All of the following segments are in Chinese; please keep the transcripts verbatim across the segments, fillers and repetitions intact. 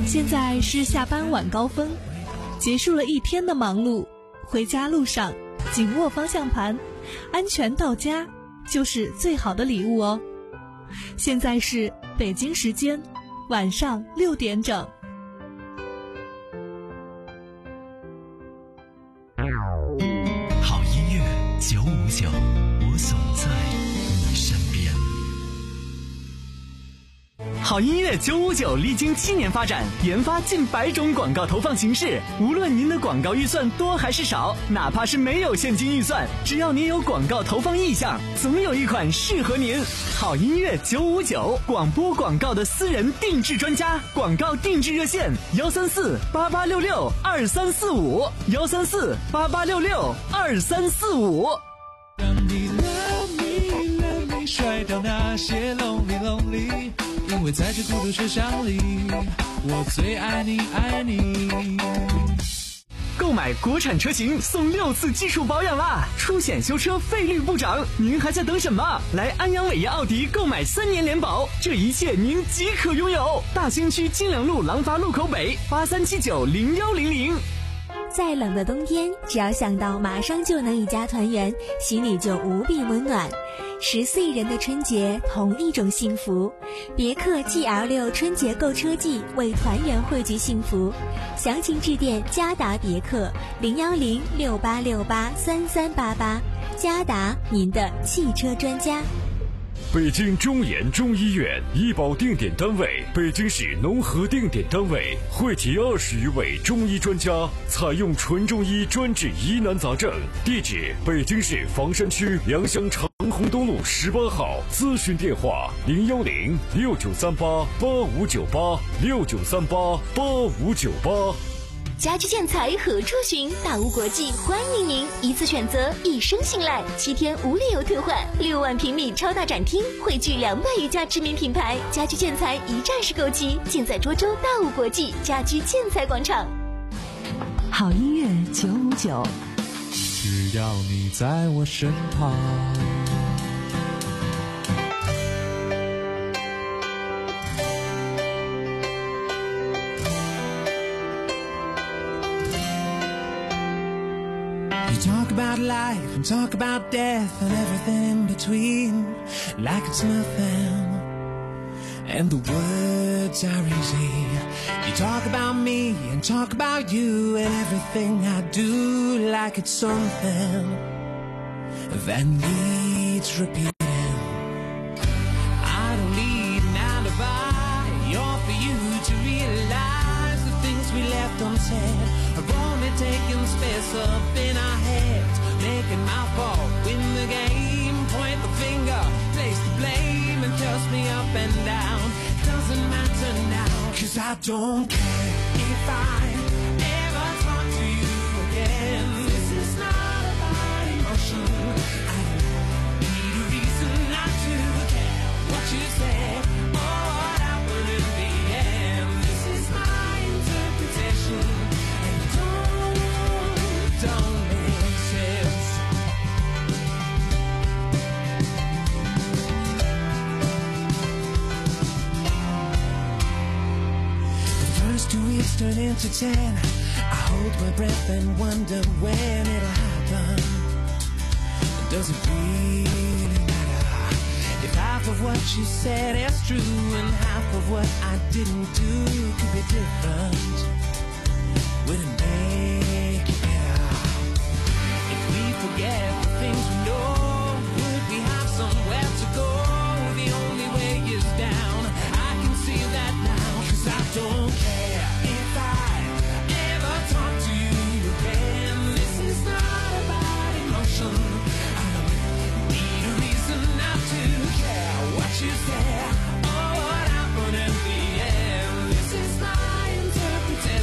现在是下班晚高峰，结束了一天的忙碌，回家路上紧握方向盘，安全到家就是最好的礼物哦。现在是北京时间晚上六点整。 好音乐九五九，我总在你身边。好音乐九五九历经七年发展，研发近百种广告投放形式。无论您的广告预算多还是少，哪怕是没有现金预算，只要您有广告投放意向，总有一款适合您。好音乐九五九，广播广告的私人定制专家，广告定制热线幺三四八八六六二三四五幺三四八八六六二三四五。 让你 love me love me 甩掉那些 lonely lonely， 因为在这孤独车厢里，我最爱你爱你。 购买国产车型送六次基础保养啦，出险修车费率不涨，您还在等什么？来安阳伟业奥迪购买三年联保，这一切您即可拥有。大兴区金良路廊坊路口北八三七九零幺零零。 再冷的冬天，只要想到马上就能一家团圆，心里就无比温暖。十四亿人的春节，同一种幸福。别克 G L 六 春节购车季，为团圆汇聚幸福。详情致电嘉达别克零幺零六八六八三三八八。嘉达，您的汽车专家。 北京中研中医院医保定点单位，北京市农合定点单位，汇集二十余位中医专家，采用纯中医专治疑难杂症。地址：北京市房山区良乡长虹东路十八号。咨询电话：零幺零六九三八八五九八六九三八八五九八。 家居建材何处寻？大吴国际欢迎您，一次选择，一生信赖，七天无理由退换，六万平米超大展厅，汇聚两百余家知名品牌，家居建材一站式购齐，尽在涿州大吴国际家居建材广场。 好音乐九五九， 只要你在我身旁。Talk about life and talk about death and everything in between, like it's nothing, and the words are easy. You talk about me and talk about you and everything I do, like it's something that needs repeating. I don't need an alibi or for you to realize the things we left unsaid are only taking space up in our heads, making my fault, win the game, point the finger, place the blame, and toss me up and down. Doesn't matter now, cause I don't care if I ever talk to you again. This is not about emotion, I don't need a reason not to care what you say or what happened in the end. This is my interpretation, and don't, don't make sense. The first two weeks turn into ten. I hold my breath and wonder when it'll happen. Does it really matter if half of what you said is true and half of what I didn't do could be different? Would it make it better if we forget the things we know? Would we have somewhere to go? The only way is down. I can see that now, cause I don't care if I ever talk to you again. This is not about emotion, I don't need a reason not to care what you say or what happened in the end. This is my interpretation.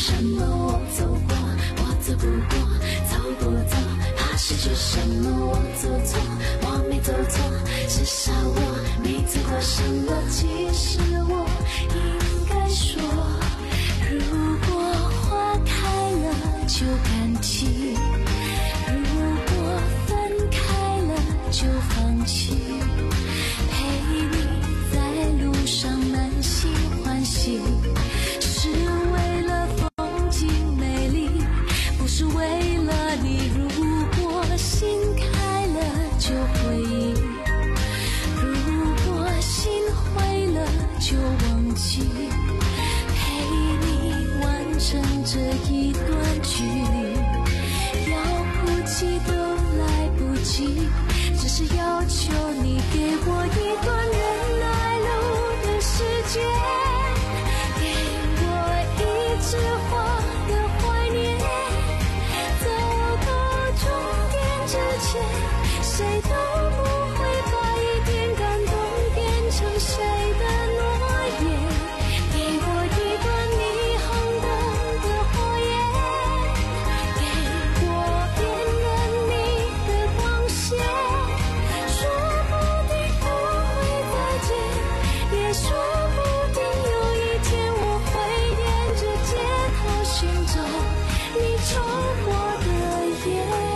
什么我走过，我走不过，走不走，怕失去什么我走错，我没走错，至少我没错过什么。其实我应该说，如果花开了就感激，如果分开了就放弃，陪你在路上满心欢喜，是为了风景美丽，不是为了你。如果心开了就回忆，如果心灰了就忘记，陪你完成这一段距离，要哭泣都来不及，只是要求你给我一段人来路的时间，给我一枝花的怀念，走到终点之前，谁都不会把一点感动变成谁的诺言，给我一段霓虹灯的火焰，给我辨认你的光线，说不定不会再见，也说不定有一天我会沿着街头寻找你抽过的烟。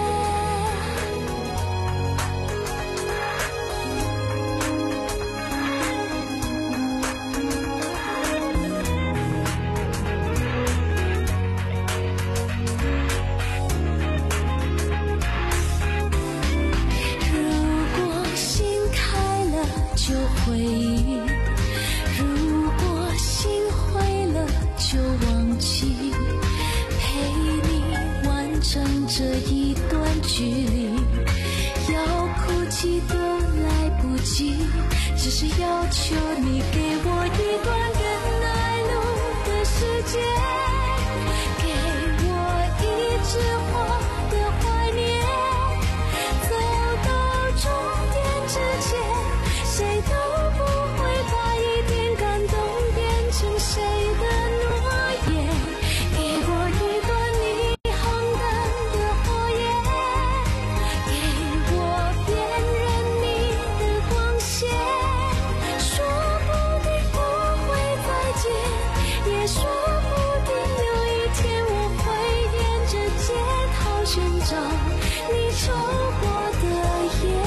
如果心开了就回忆，如果心灰了就忘记，陪你完成这一段距离，要哭泣都来不及，只是要求你给我一段人来路的时间，给我一枝花的怀念，走到终点之前，谁都不会把一点感动变成谁的诺言，给我一段霓虹灯的火焰，给我辨认你的光线，说不定不会再见，也说不定有一天我会沿着街头寻找你抽过的烟，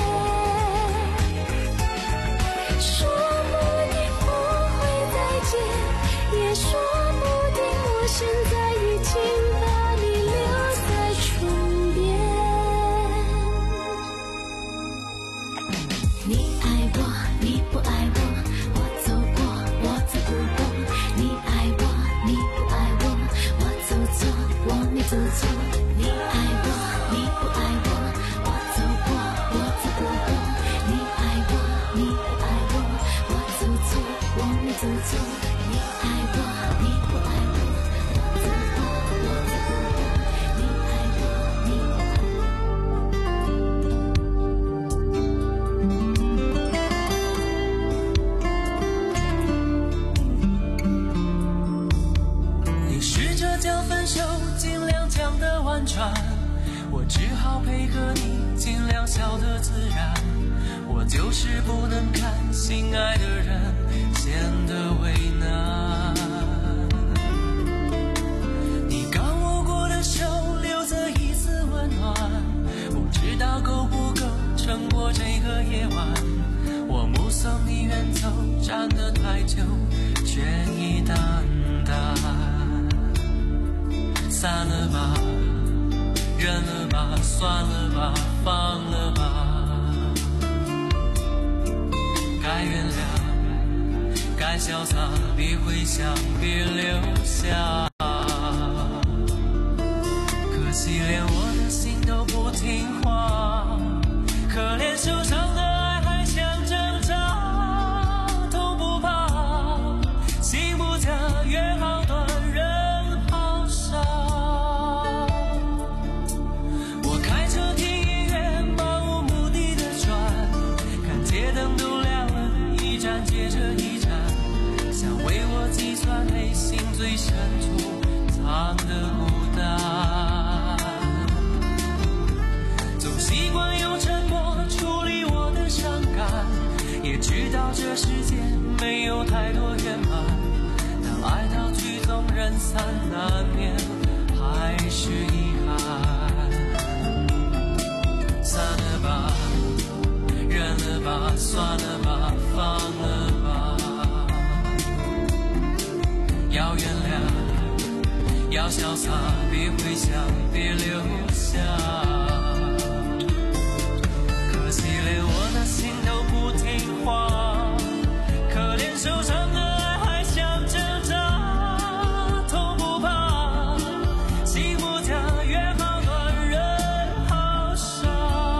说不定不会再见，也说不定我现在已经把你留在唇边。你爱我，你不爱我，我走过，我走不过。你爱我，你不爱我，我走错，我没走错。你爱我，你不爱我，我走过，我走不过。你爱我，你不爱我，我走错，我没走错。你爱我，你不爱我，我走过，我走不过。你爱我，你不爱你试着将分手尽量讲得婉转，我只好配合你尽量笑得自然，我就是不能看心爱的人显得为难。你刚握过的手留着一丝温暖，不知道够不够撑过这个夜晚，我目送你远走，站得太久却已淡淡。散了吧，忍了吧，算了吧，放了吧，该原谅，该潇洒，别回想，别留下。可惜连我的心都不听话，可怜受伤的爱还想挣扎，痛不怕，心不假，约好断，人好傻。我开车听音乐，漫无目的的转，看街灯都亮了，一站接着一站，想为我计算内心最深处藏的孤单，总习惯用沉默处理我的伤感，也知道这世界没有太多圆满，当爱到曲终人散，难免还是遗憾。散了吧，忍了吧，算了吧，放了吧，要原谅，要潇洒，别回想，别留下。可惜连我的心都不听话，可怜受伤的爱还想挣扎，痛不怕，幸福家约好短，人好傻。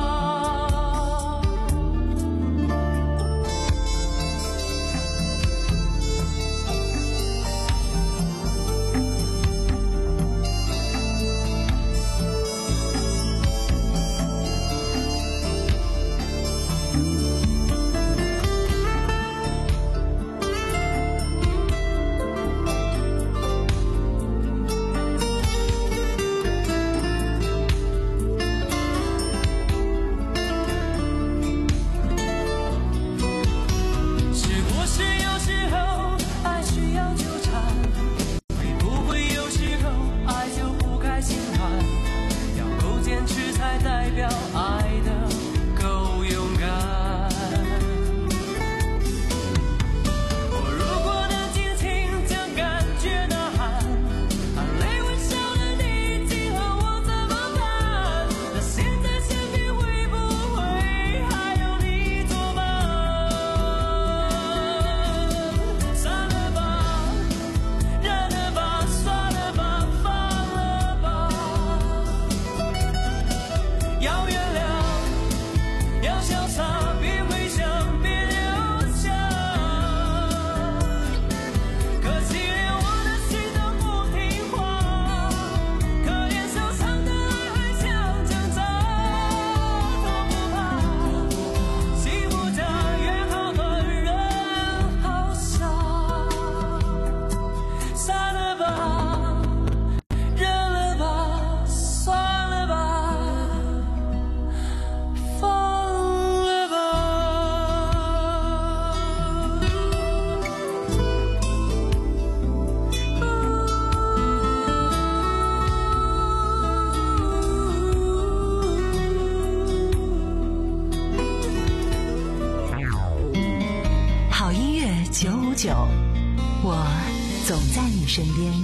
九五九，我总在你身边。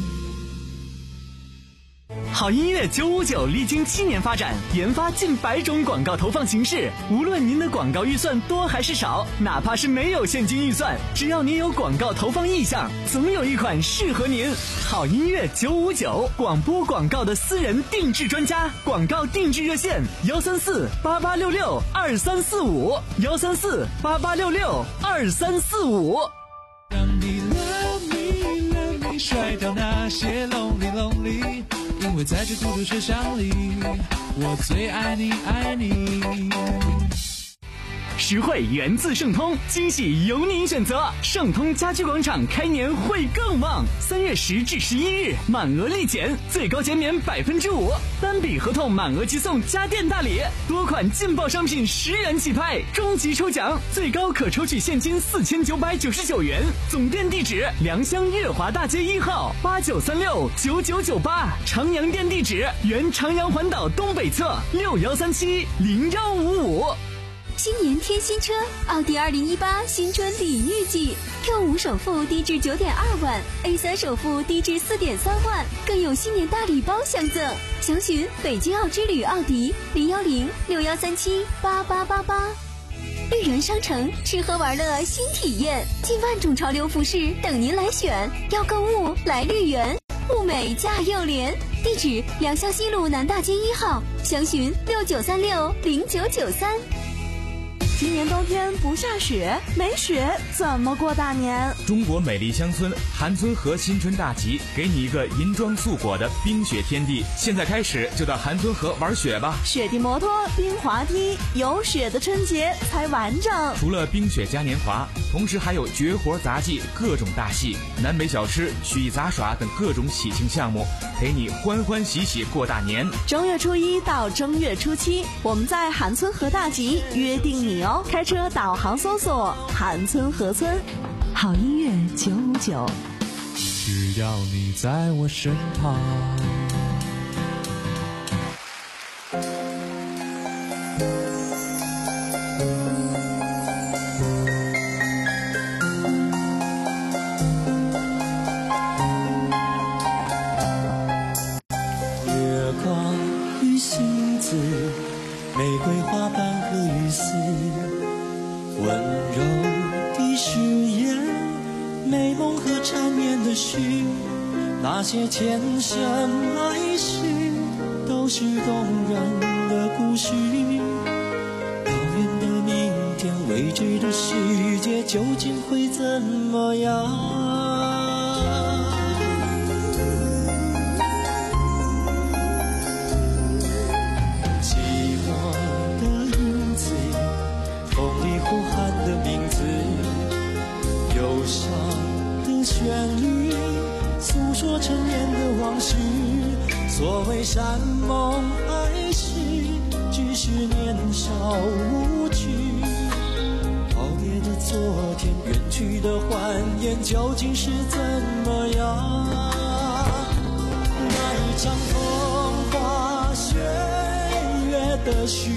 好音乐九五九历经七年发展，研发近百种广告投放形式。无论您的广告预算多还是少，哪怕是没有现金预算，只要您有广告投放意向，总有一款适合您。好音乐九五九，广播广告的私人定制专家，广告定制热线：幺三四八八六六二三四五，幺三四八八六六二三四五。 让你 love me love me， 甩掉那些 lonely lonely， 因为在这孤独车厢里，我最爱你爱你。 实惠源自盛通，惊喜由您选择。盛通家居广场开年会更旺，三月十至十一日满额立减，最高减免百分之五，单笔合同满额即送家电大礼，多款劲爆商品十元起拍，终极抽奖最高可抽取现金四千九百九十九元。总店地址：良乡月华大街一号八九三六九九九八，长阳店地址：原长阳环岛东北侧六幺三七零幺五五。 新年添新车，奥迪二零一八新春礼遇季 ，Q 五首付低至九点二万 ，A 三首付低至四点三万，更有新年大礼包相赠。详询北京奥之旅奥迪零幺零六幺三七八八八八。绿园商城吃喝玩乐新体验，近万种潮流服饰等您来选。要购物来绿园，物美价又廉。地址：良乡西路南大街一号，详询六九三六零九九三。 今年冬天不下雪，没雪怎么过大年？ 中国美丽乡村韩村河新春大集，给你一个银装素裹的冰雪天地。现在开始就到韩村河玩雪吧！ 雪地摩托、冰滑梯，有雪的春节才完整。 除了冰雪嘉年华，同时还有绝活杂技、各种大戏、南北小吃、曲艺杂耍等各种喜庆项目，陪你欢欢喜喜过大年。 正月初一到正月初七，我们在韩村河大集约定你哦！开车导航搜索韩村河村。 好音乐九五九， 只要你在我身旁。月光与星子，玫瑰花瓣和雨丝，温柔的誓言，美梦和缠绵的诗，那些前生来世都是动人的故事。遥远的明天，未知的世界究竟会怎么样？呼喊的名字，忧伤的旋律，诉说陈年的往事。所谓山盟海誓，只是年少无知。告别的昨天，远去的欢颜，究竟是怎么样？那一场风花雪月的序，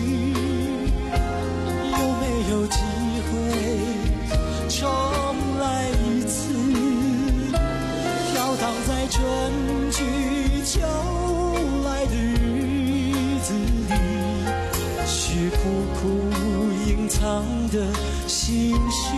有机会重来一次，飘荡在春去秋来的日子里，是苦苦隐藏的心事。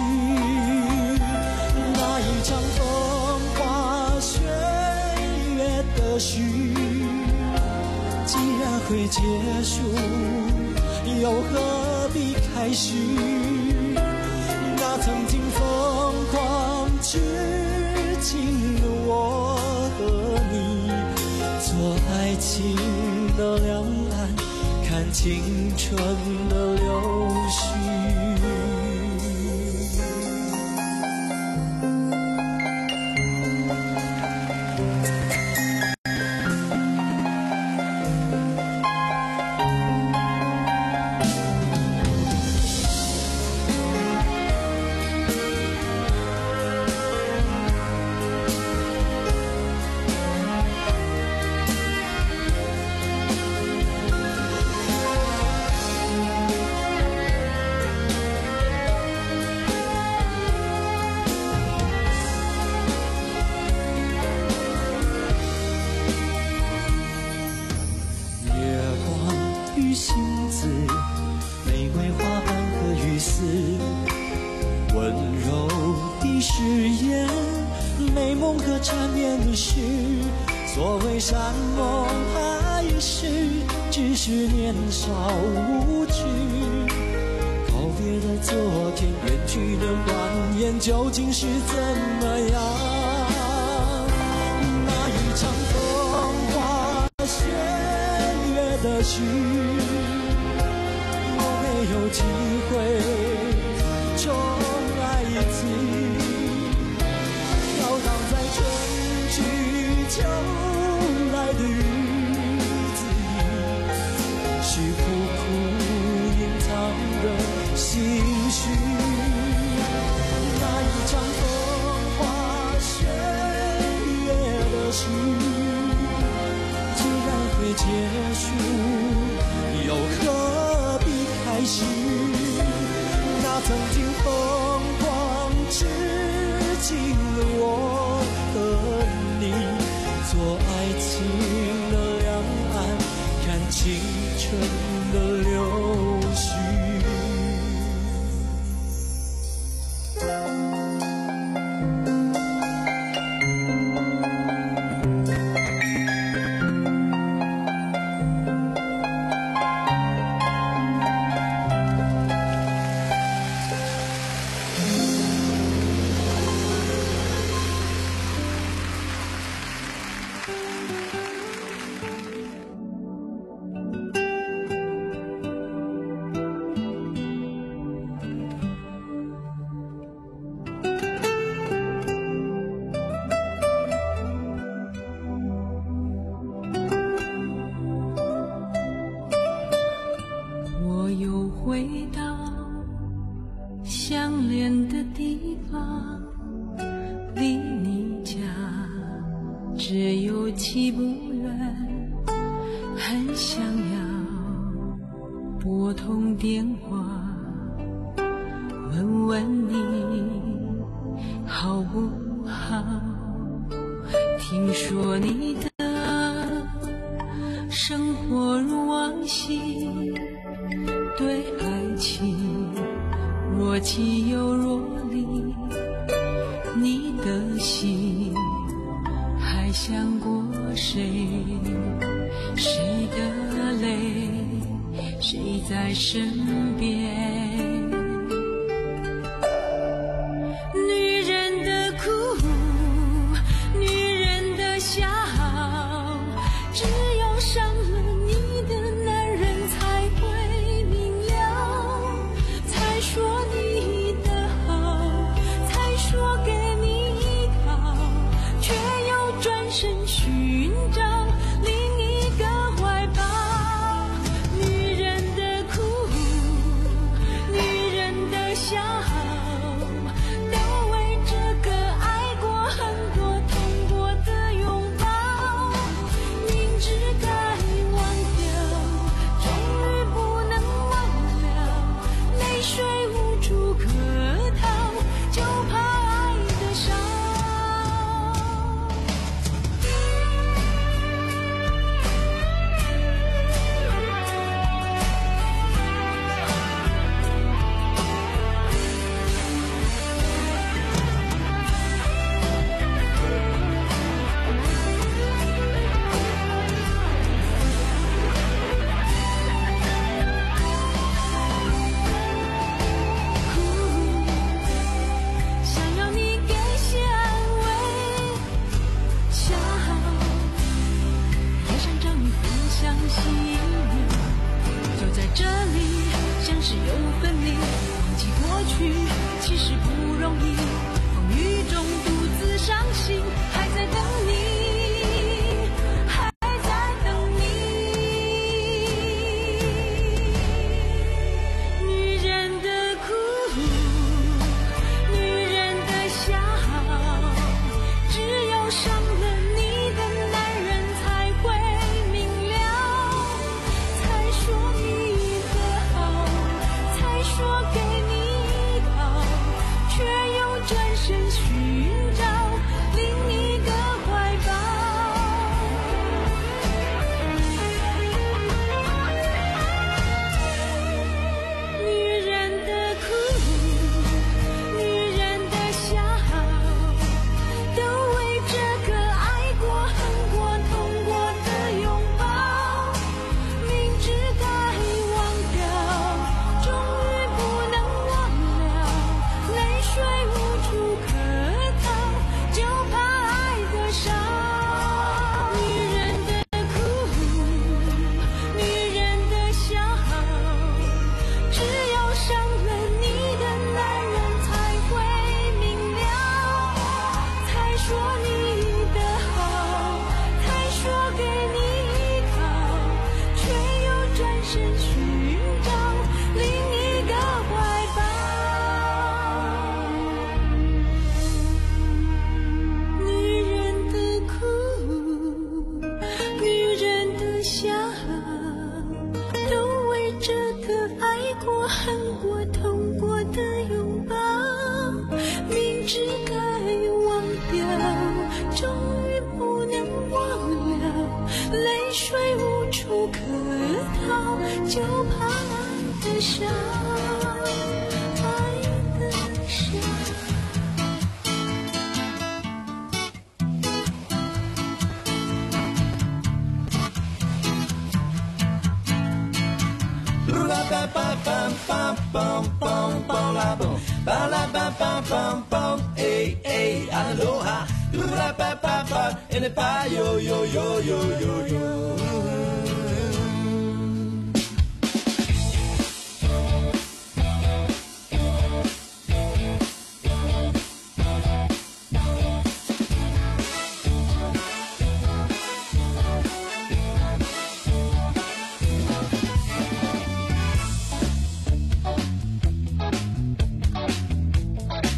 那一场风花雪月的序，既然会结束，又何必开始？那曾经疯狂痴情的我和你，做爱情的两岸，看青春的流逝。所谓山盟海誓，只是年少无知。告别的昨天，远去的欢颜，究竟是怎么样？那一场风花雪月的序，有没有机会重来一次？飘荡在春去秋来的日子里，是苦苦隐藏的心绪。那一场风花雪月的序，既然会结束，又何必开始？那曾经疯狂痴情的我和你，做爱情的两岸，看青春的起不远，很想要拨通电话，问问你好不好？听说你的生活如往昔，对爱情若即又若离，你的心还想过谁？谁的泪，谁在身边？女人的苦，女人的笑，只有伤了你的男人才会明了，才说你的好，才说给你依靠，却又转身寻找另一个怀抱。女人的苦，女人的笑，都为这个爱过恨过痛过的拥抱。明知该忘掉，终于不能忘了，泪水无处可逃，就怕爱的伤。想要你给些安慰，笑，也想找你分享喜悦，就在这里，相识又分离，忘记过去其实不容易，风雨中独自伤心，还在等你，还在等你。女人的苦，女人的笑，只有伤了你的男人才会明了，才说你的好，才说给你依靠，却又转身寻找另一个怀抱。女人的苦，女人的笑，都为这个爱过恨过痛过的拥抱。明知该忘掉，终于不能忘了，泪水无处可逃，就怕爱的伤。女人的苦，女人的笑，只有伤了你的男人才会明了，才说你的好，才说给你依靠，却又转身寻找另一个怀抱。女人的苦，女人的笑，都为这个爱过恨过痛过的拥抱。明知该忘掉，终于不能忘了，泪水无处可逃，就怕爱的伤，爱的伤。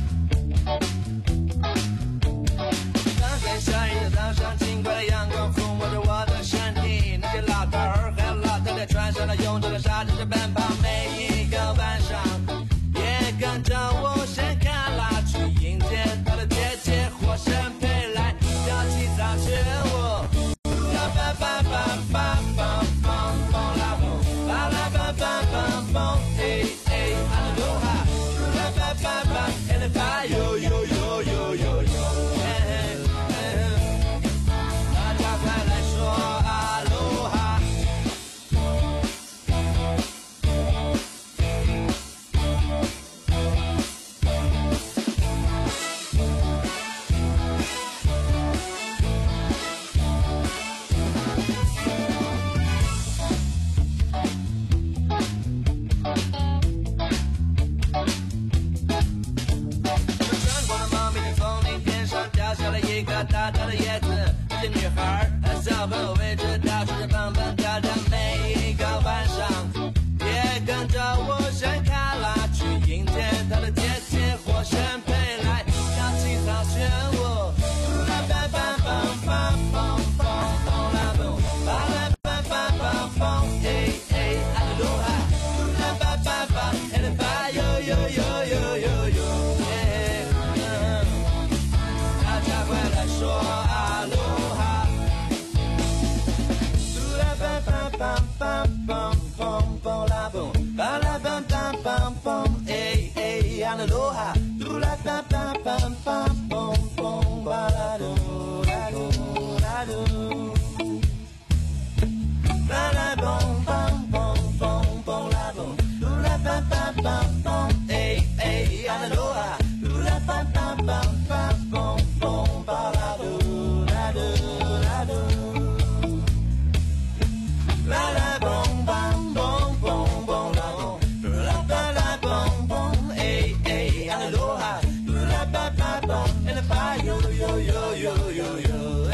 当下雨的早上，轻快的阳光。 个大大的叶子，这些女孩和小朋友围着到处蹦蹦跳跳，每一个晚上别跟着我闪开啦，去迎接她的姐姐火神飞来，跳起草裙舞，啦吧吧吧吧吧吧吧啦嘣，吧啦吧吧吧吧，哎哎，阿鲁鲁哈，啦吧吧吧，哎啦吧哟哟哟哟哟哟，哎，大家快来说阿鲁哈，啦吧吧吧吧吧吧吧啦嘣，吧啦吧吧吧吧，哎哎，阿鲁鲁哈，啦吧吧吧吧吧吧吧啦鲁啦鲁啦鲁。啦啦嘣嘣嘣嘣嘣啦嘣，噜啦吧吧吧嘣，哎哎呀啦噜啊，噜啦吧吧吧吧嘣嘣吧啦噜啦噜啦噜，啦啦嘣嘣嘣嘣嘣啦嘣，噜啦吧啦嘣嘣，哎哎呀啦噜啊，噜啦吧吧嘣，哎啦吧哟哟哟哟哟哟。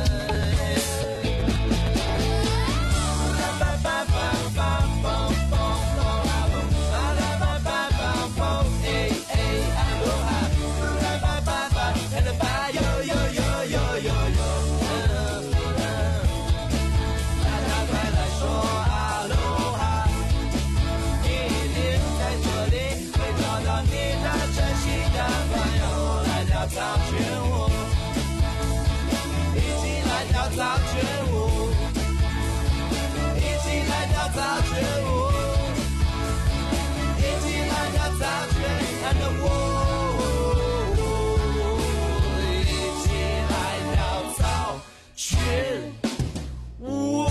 草裙舞，一起来跳草裙舞，一起来跳草裙舞，一起来跳草裙舞。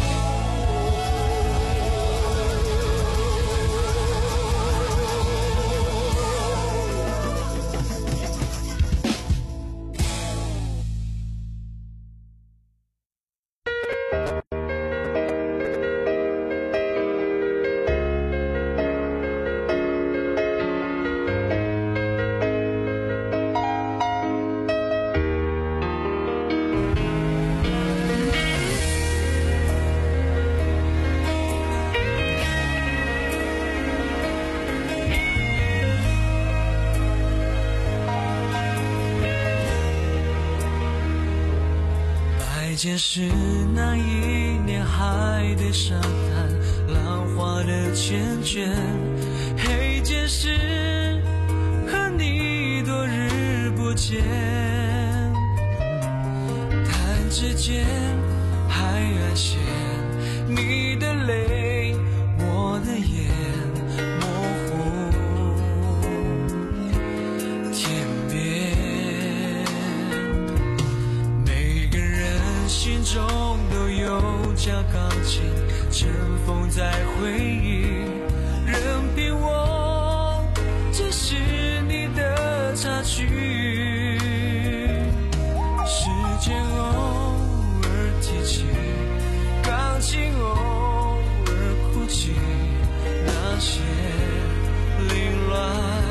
见是那一年海的沙滩，浪花的缱绻，黑键是和你多日不见，弹指间海岸线，你的泪我的眼模糊天边，心中都有架钢琴，尘封在回忆，任凭我只是你的插曲。时间偶尔提起，钢琴偶尔哭泣，那些凌乱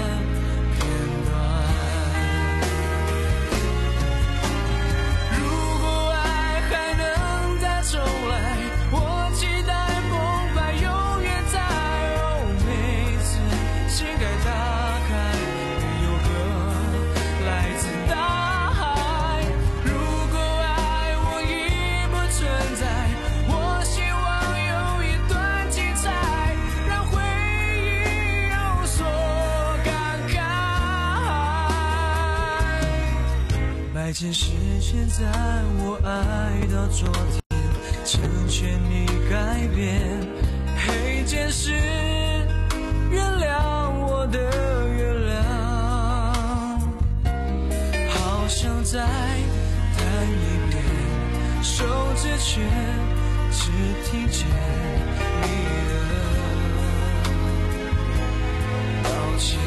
白天时间在我爱到昨天，成全你改变，黑键是原谅我的原谅，好想再弹一遍，手指却只听见你的道歉。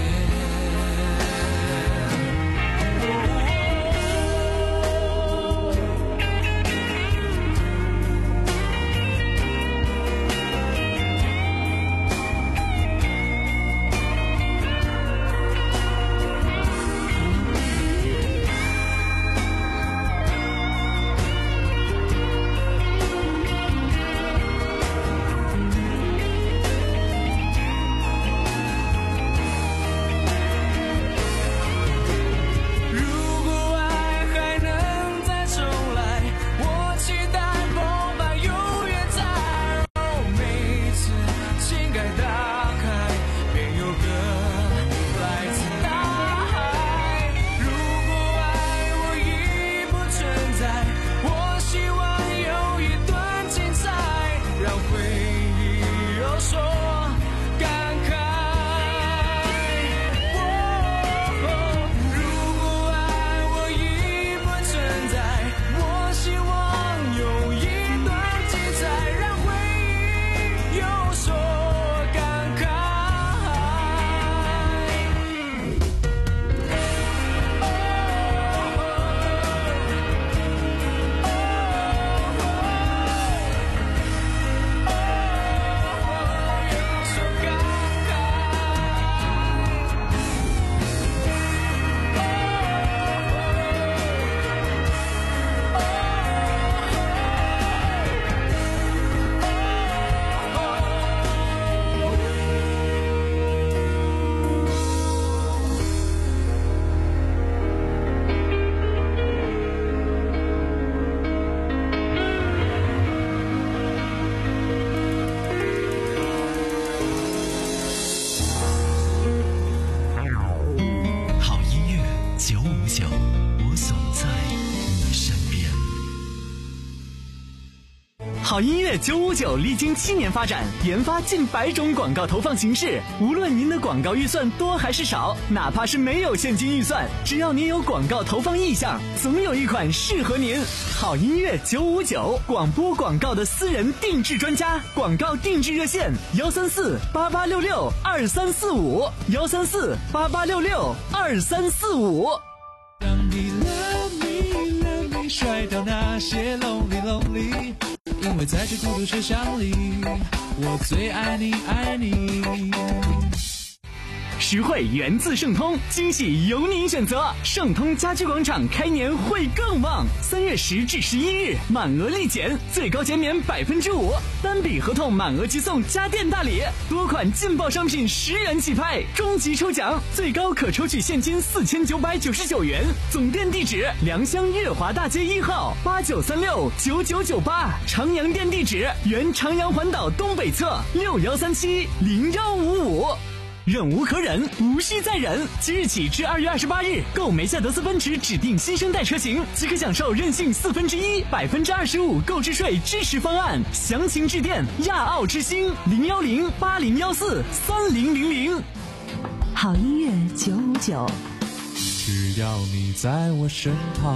好音乐九五九历经七年发展，研发近百种广告投放形式。无论您的广告预算多还是少，哪怕是没有现金预算，只要您有广告投放意向，总有一款适合您。好音乐九五九，广播广告的私人定制专家，广告定制热线：幺三四八八六六二三四五，幺三四八八六六二三四五。 让你 love me love me 甩掉那些 lonely lonely， 因为在这孤独车厢里，我最爱你爱你。 实惠源自盛通，惊喜由您选择。盛通家居广场开年会更旺，三月十至十一日满额立减，最高减免百分之五，单笔合同满额即送家电大礼，多款劲爆商品十元起拍，终极抽奖最高可抽取现金四千九百九十九元。总店地址：良乡月华大街一号八九三六九九九八，长阳店地址：原长阳环岛东北侧六幺三七零幺五五。忍无可忍，无需再忍。即日起至二月二十八日，购梅赛德斯奔驰指定新生代车型，即可享受任性四分之一、百分之二十五购置税支持方案。详情致电亚奥之星零幺零八零幺四三零零零。 好音乐九五九， 只要你在我身旁。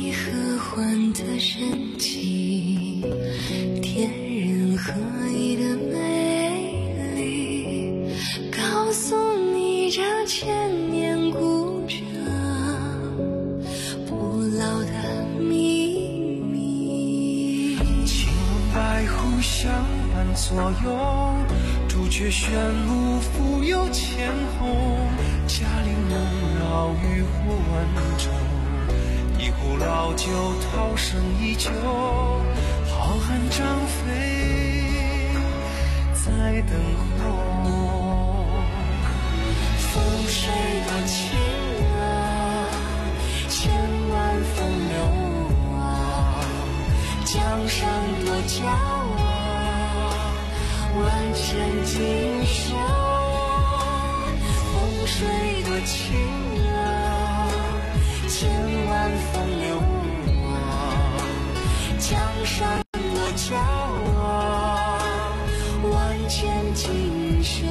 地和缓的神奇，天人合一的美丽，告诉你这千年古镇不老的秘密。 请问白狐相伴左右，朱雀玄武福有千后，嘉陵梦绕渔户温州，一壶老酒涛声依旧，好汉张飞在等候。风水多情啊，千万风流啊，江山多娇啊，万千锦绣。风水多情啊，千万风流啊，江山多娇啊，万千锦绣。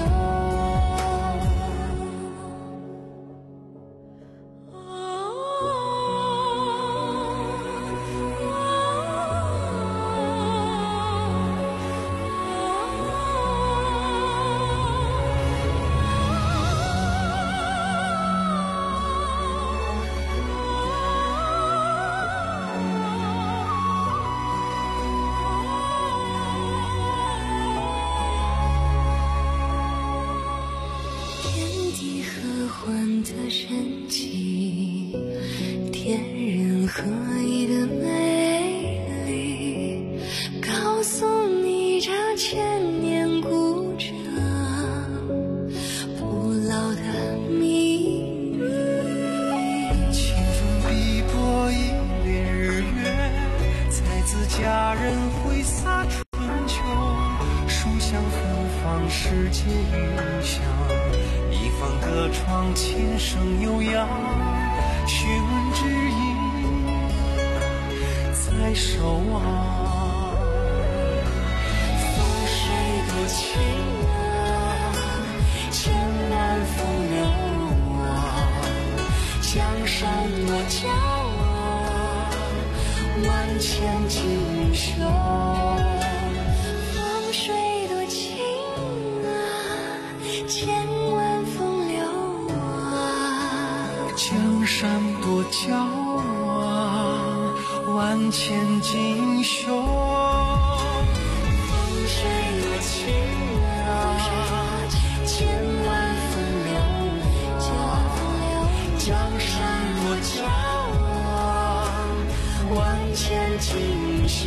的神奇，天人合一的美丽，告诉你这千年古镇不老的秘密。清风碧波一帘日月，才子佳人挥洒春秋，书香芬芳世界云香，一方歌窗琴声悠扬，学问之音在守望。风水多情啊，千万风流啊，江山多娇啊，万千锦绣。 风水多情啊，千万风流啊， 江山多娇啊，万千锦绣。 风水多情啊，千万风流， 江山多娇啊，万千锦绣。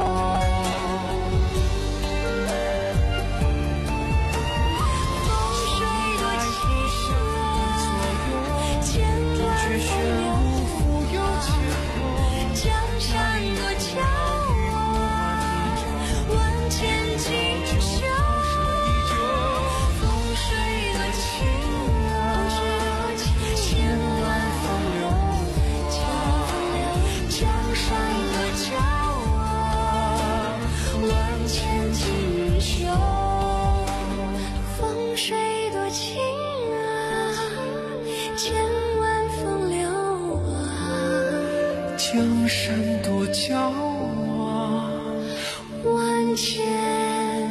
江山多娇啊， 万千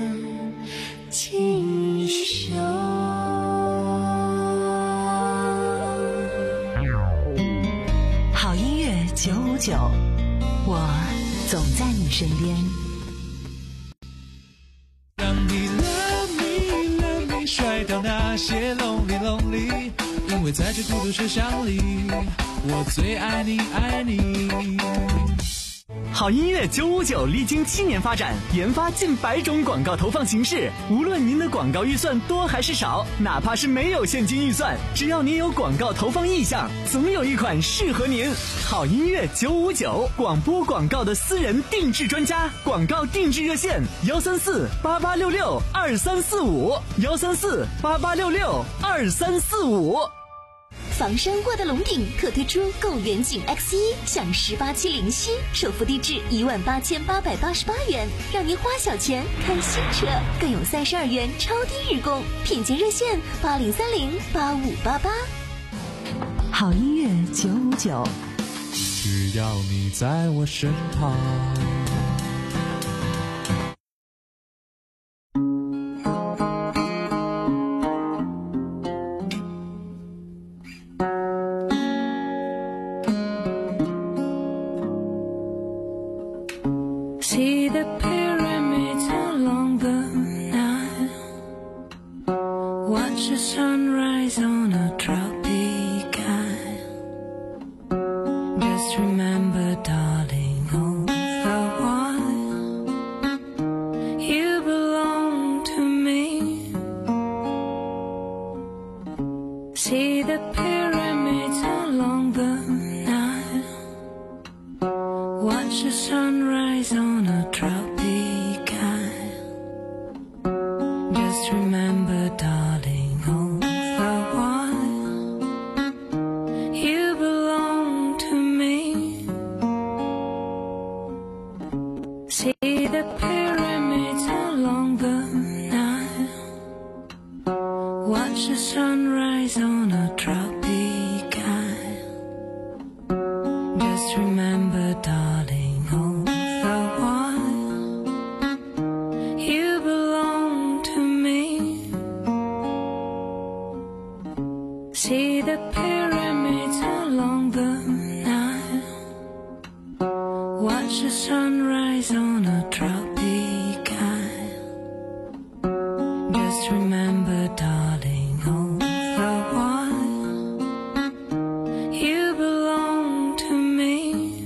锦绣。 好音乐九五九，我总在你身边。 让你 love me love me 甩掉那些 lonely lonely， 因为在这孤独车厢里，我最爱你爱你。 好音乐九五九历经七年发展，研发近百种广告投放形式。无论您的广告预算多还是少，哪怕是没有现金预算，只要您有广告投放意向，总有一款适合您。好音乐九五九，广播广告的私人定制专家，广告定制热线：幺三四八八六六二三四五，幺三四八八六六二三四五。 房山沃德龙鼎特推出购远景 X 一 享十八期零息，首付低至一万八千八百八十八元，让您花小钱看新车，更有三十二元超低日供，品鉴热线八零三零八五八八。 好音乐九五九。 需要你在我身旁。 See the pyramids along the Nile. Watch the sunrise on a tropic isle. Just remember, darling, all the while you belong to me. See the pyramids along the Nile. Watch the sunrise on a tropic isle. Just remember, darling, all the while you belong to me. See the pyramids along the Nile. Watch the sunrise on a tropic isle. Just remember, darling, all the while you belong to me. See the pyramids along the Nile. Watch the sunrise on a tropic isle. Just remember, darling, all the while you belong to me.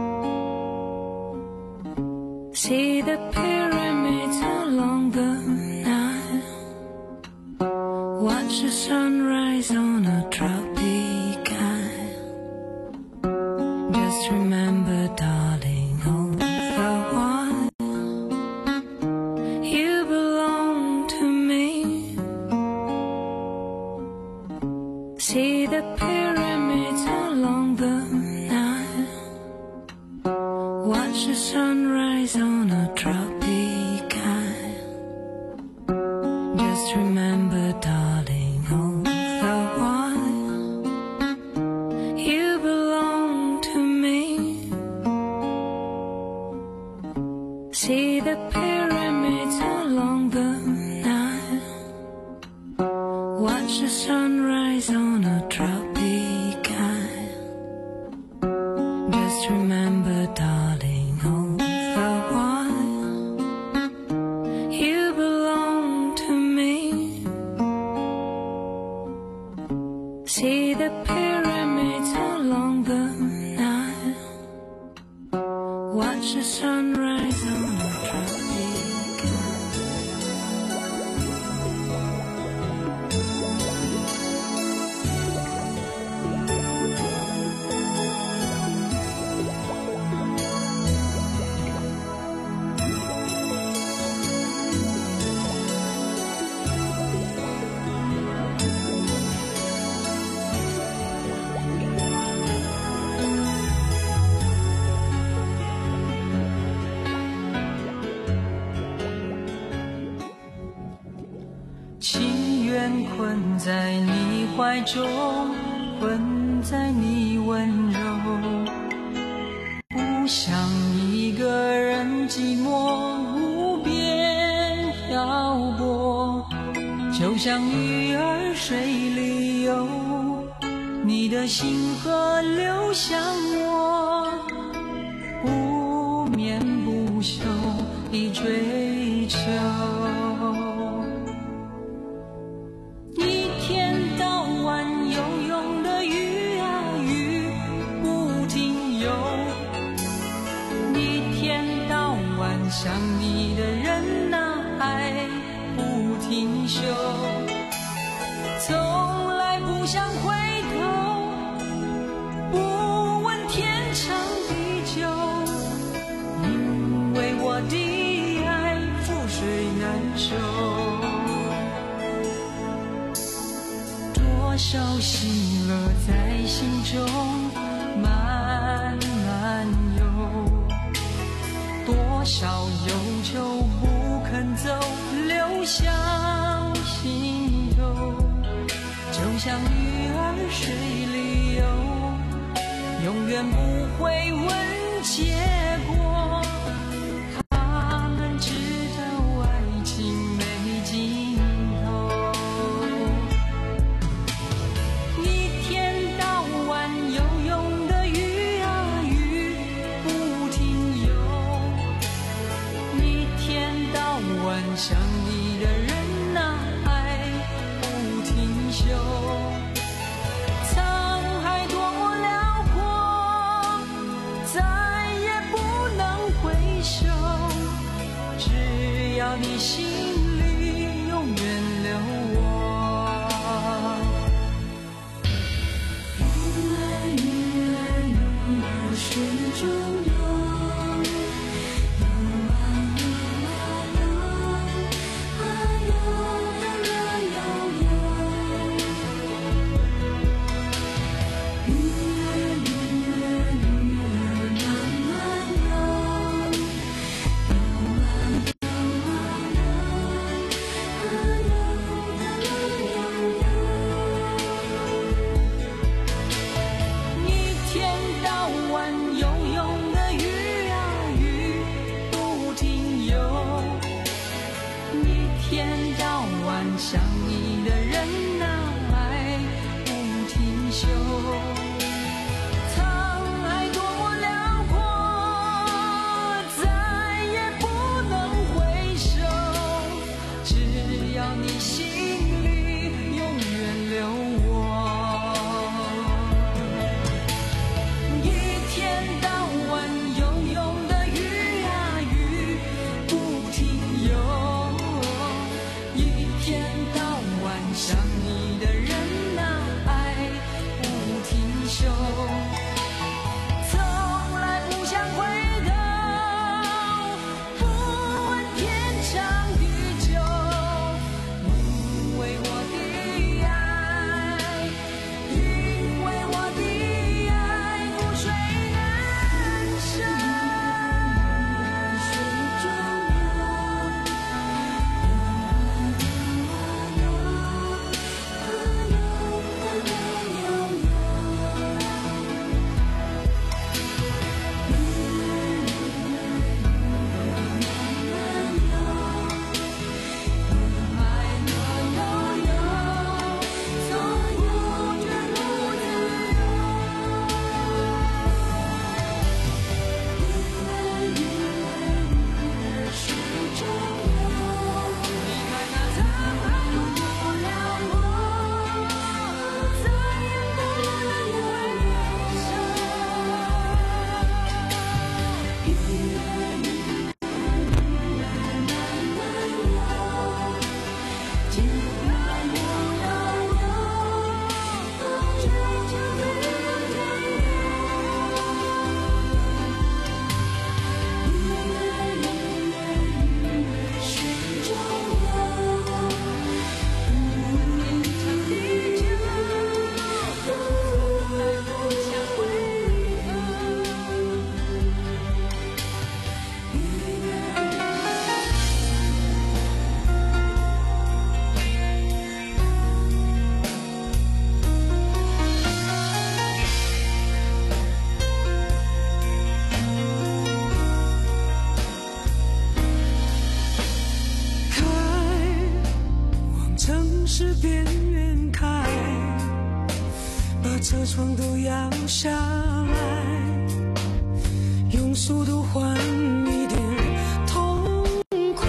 See the pyramids along the Nile. Watch the sunrise on a tropic isle. Just remember, darling, all the while you belong to me. See the pyramids along the Nile. Watch the sunrise on a tropic isle. Just remember, darling, all the while you belong to me. See the pyramids along the Nile. Watch the sunrise on a tropic isle. Just remember, darling, all the while you belong to me. See the pyramids along the Nile. Watch the sunrise on a tropic isle. 情愿困在你怀中，困在你温柔，不想一个人寂寞无边漂泊，就像鱼儿水里游，你的星河流向我，不眠不休地追求。一天到晚游泳的鱼啊鱼不停游，一天到晚想你的人啊还不停休，从来不想回头，不问天长地久，因为我的爱覆水难收。多少喜乐在心中慢慢游，多少忧愁不肯走流向心头，就像鱼儿水里游，永远远不会问结果，他们知道爱情没尽头，一天到晚游泳的鱼啊鱼不停游，一天到晚想你的人啊爱不停休，沧海多辽阔，再也不能回首，只要你心里永远留我。鱼儿鱼儿鱼儿水中游，游啊游啊游，啊游啊游游。鱼儿鱼儿鱼儿慢慢游，游啊游啊游，啊游啊游游。一天到晚游泳的鱼啊鱼不停游，一天到晚想你的人啊爱不停休，沧海多辽阔，再也不能回首，只要你心里永远留我。一天到晚游泳的鱼啊鱼不停游，一天到晚想你的人啊爱不停休，从来不想回头，不问天长地久，因为我的爱，因为我的爱覆水难收。水中游，游啊游啊游，啊游啊游游。鱼儿鱼儿鱼儿慢慢游，游啊游游游，从不觉不自由。鱼儿鱼儿鱼儿水中游，你看那沧海多辽阔，再也不能回首。鱼儿鱼儿鱼儿慢慢游，游啊游啊游，追求不停留。鱼儿鱼儿鱼儿水中游，不念长地久，从来不想回头。鱼儿开，往城市边缘开，把车窗都摇下来，用速度换一点痛快。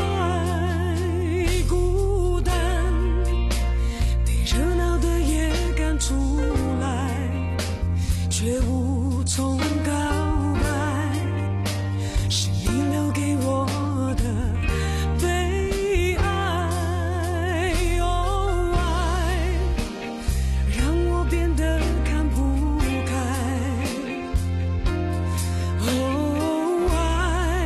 孤单被热闹的夜赶出来，却无从告白，是你留给我的悲哀。哦，爱让我变得看不开。哦，爱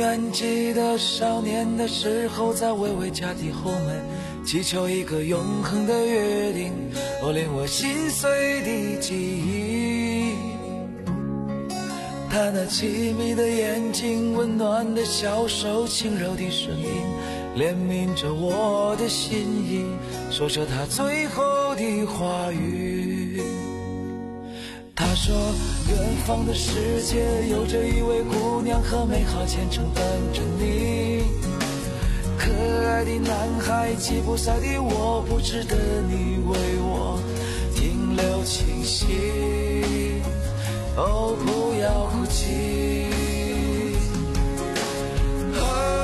远记得少年的时候，在微微家的后门，祈求一个永恒的约定，哦，令我心碎的记忆。他那凄迷的眼睛，温暖的小手，轻柔的声音，怜悯着我的心意，说着他最后的话语。他说远方的世界有着一位姑娘和美好前程等着你，可爱的男孩，吉普赛的我，不值得你为我停留清醒，哦，不要哭泣。哦，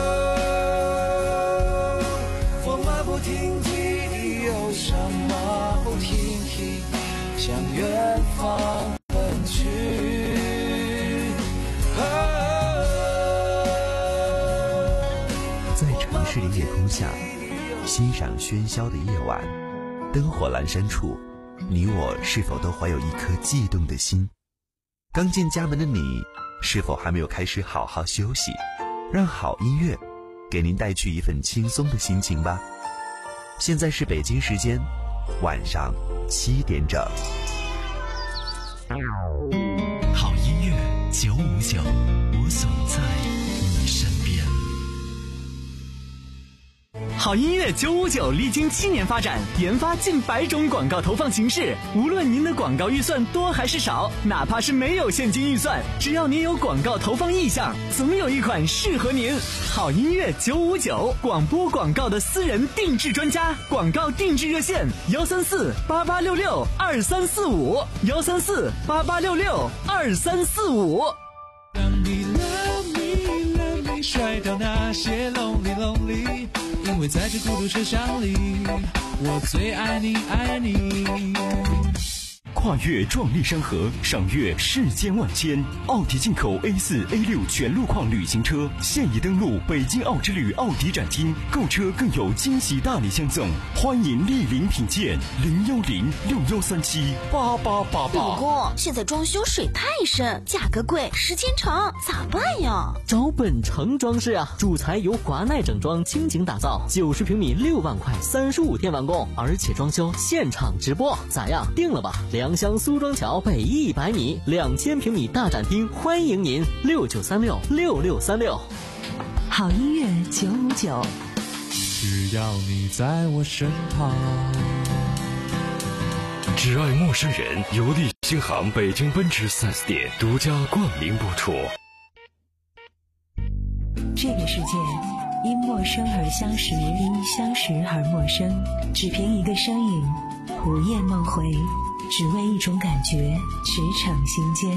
我马不停蹄的忧伤，马不停蹄向远方奔去。 在城市的夜空下，欣赏喧嚣的夜晚，灯火阑珊处，你我是否都怀有一颗悸动的心？刚进家门的你，是否还没有开始好好休息？让好音乐给您带去一份轻松的心情吧。现在是北京时间晚上七点整。 好音乐九五九，我总在你身边。好音乐九五九历经七年发展，研发近百种广告投放形式。无论您的广告预算多还是少，哪怕是没有现金预算，只要您有广告投放意向，总有一款适合您。好音乐九五九，广播广告的私人定制专家，广告定制热线幺三四八八六六二三四五幺三四八八六六二三四五。 让你 love me love me 甩掉那些 lonely lonely， 因为在这孤独车厢里，我最爱你爱你。 跨越壮丽山河，赏月世间万千。奥迪进口 A 四 A 六 全路况旅行车现已登陆北京奥之旅奥迪展厅，购车更有惊喜大礼相赠，欢迎莅临品鉴。零幺零六幺三七八八八八。 老公，现在装修水太深，价格贵，时间长，咋办呀？ 找本城装饰啊，主材由华奈整装倾情打造，九十平米六万块，三十五天完工，而且装修现场直播，咋样？定了吧？良乡苏庄桥北一百米，两千平米大展厅，欢迎您六九三六六六三六。 好音乐九五九， 只要你在我身旁。 只爱陌生人，由利星行北京奔驰 四 S 店独家冠名播出。 这个世界因陌生而相识，因相识而陌生，只凭一个身影，午夜梦回，只为一种感觉，驰骋心间。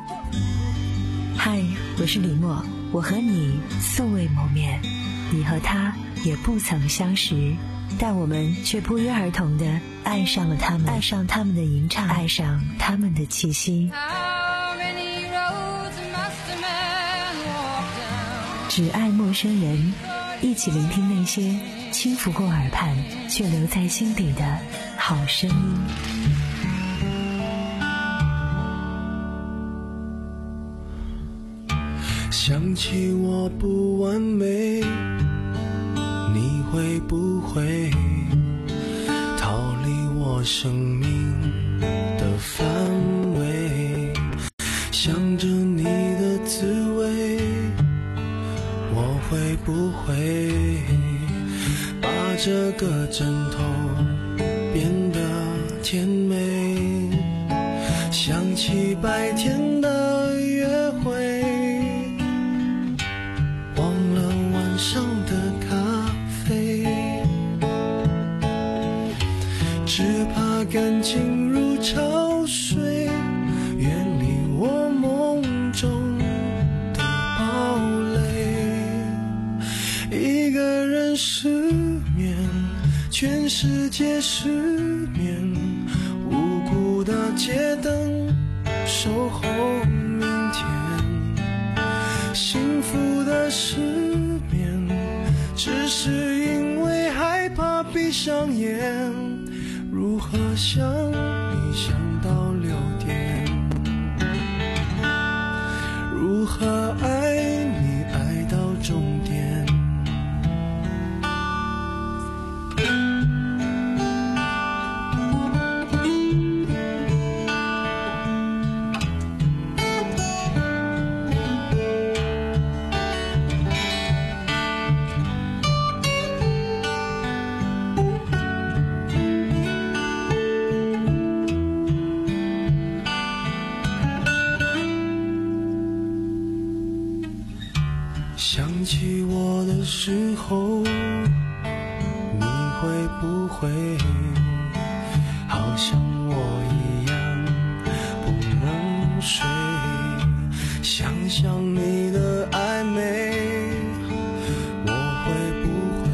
嗨，我是李默，我和你素未谋面，你和他也不曾相识，但我们却不约而同地爱上了他们，爱上他们的吟唱，爱上他们的气息。只爱陌生人，一起聆听那些轻拂过耳畔却留在心底的好声音。 想起我不完美，你会不会逃离我生命的范围？想着你的滋味，我会不会把这个枕头变得甜美？想起白天的约会，忘了晚上的咖啡，只怕感情如潮水，远离我梦中的堡垒。一个人失眠，全世界失眠，无辜的街灯守候明天。幸福的失眠，只是因为害怕闭上眼，如何想你想到六点，如何爱你爱到想想你的暧昧，我会不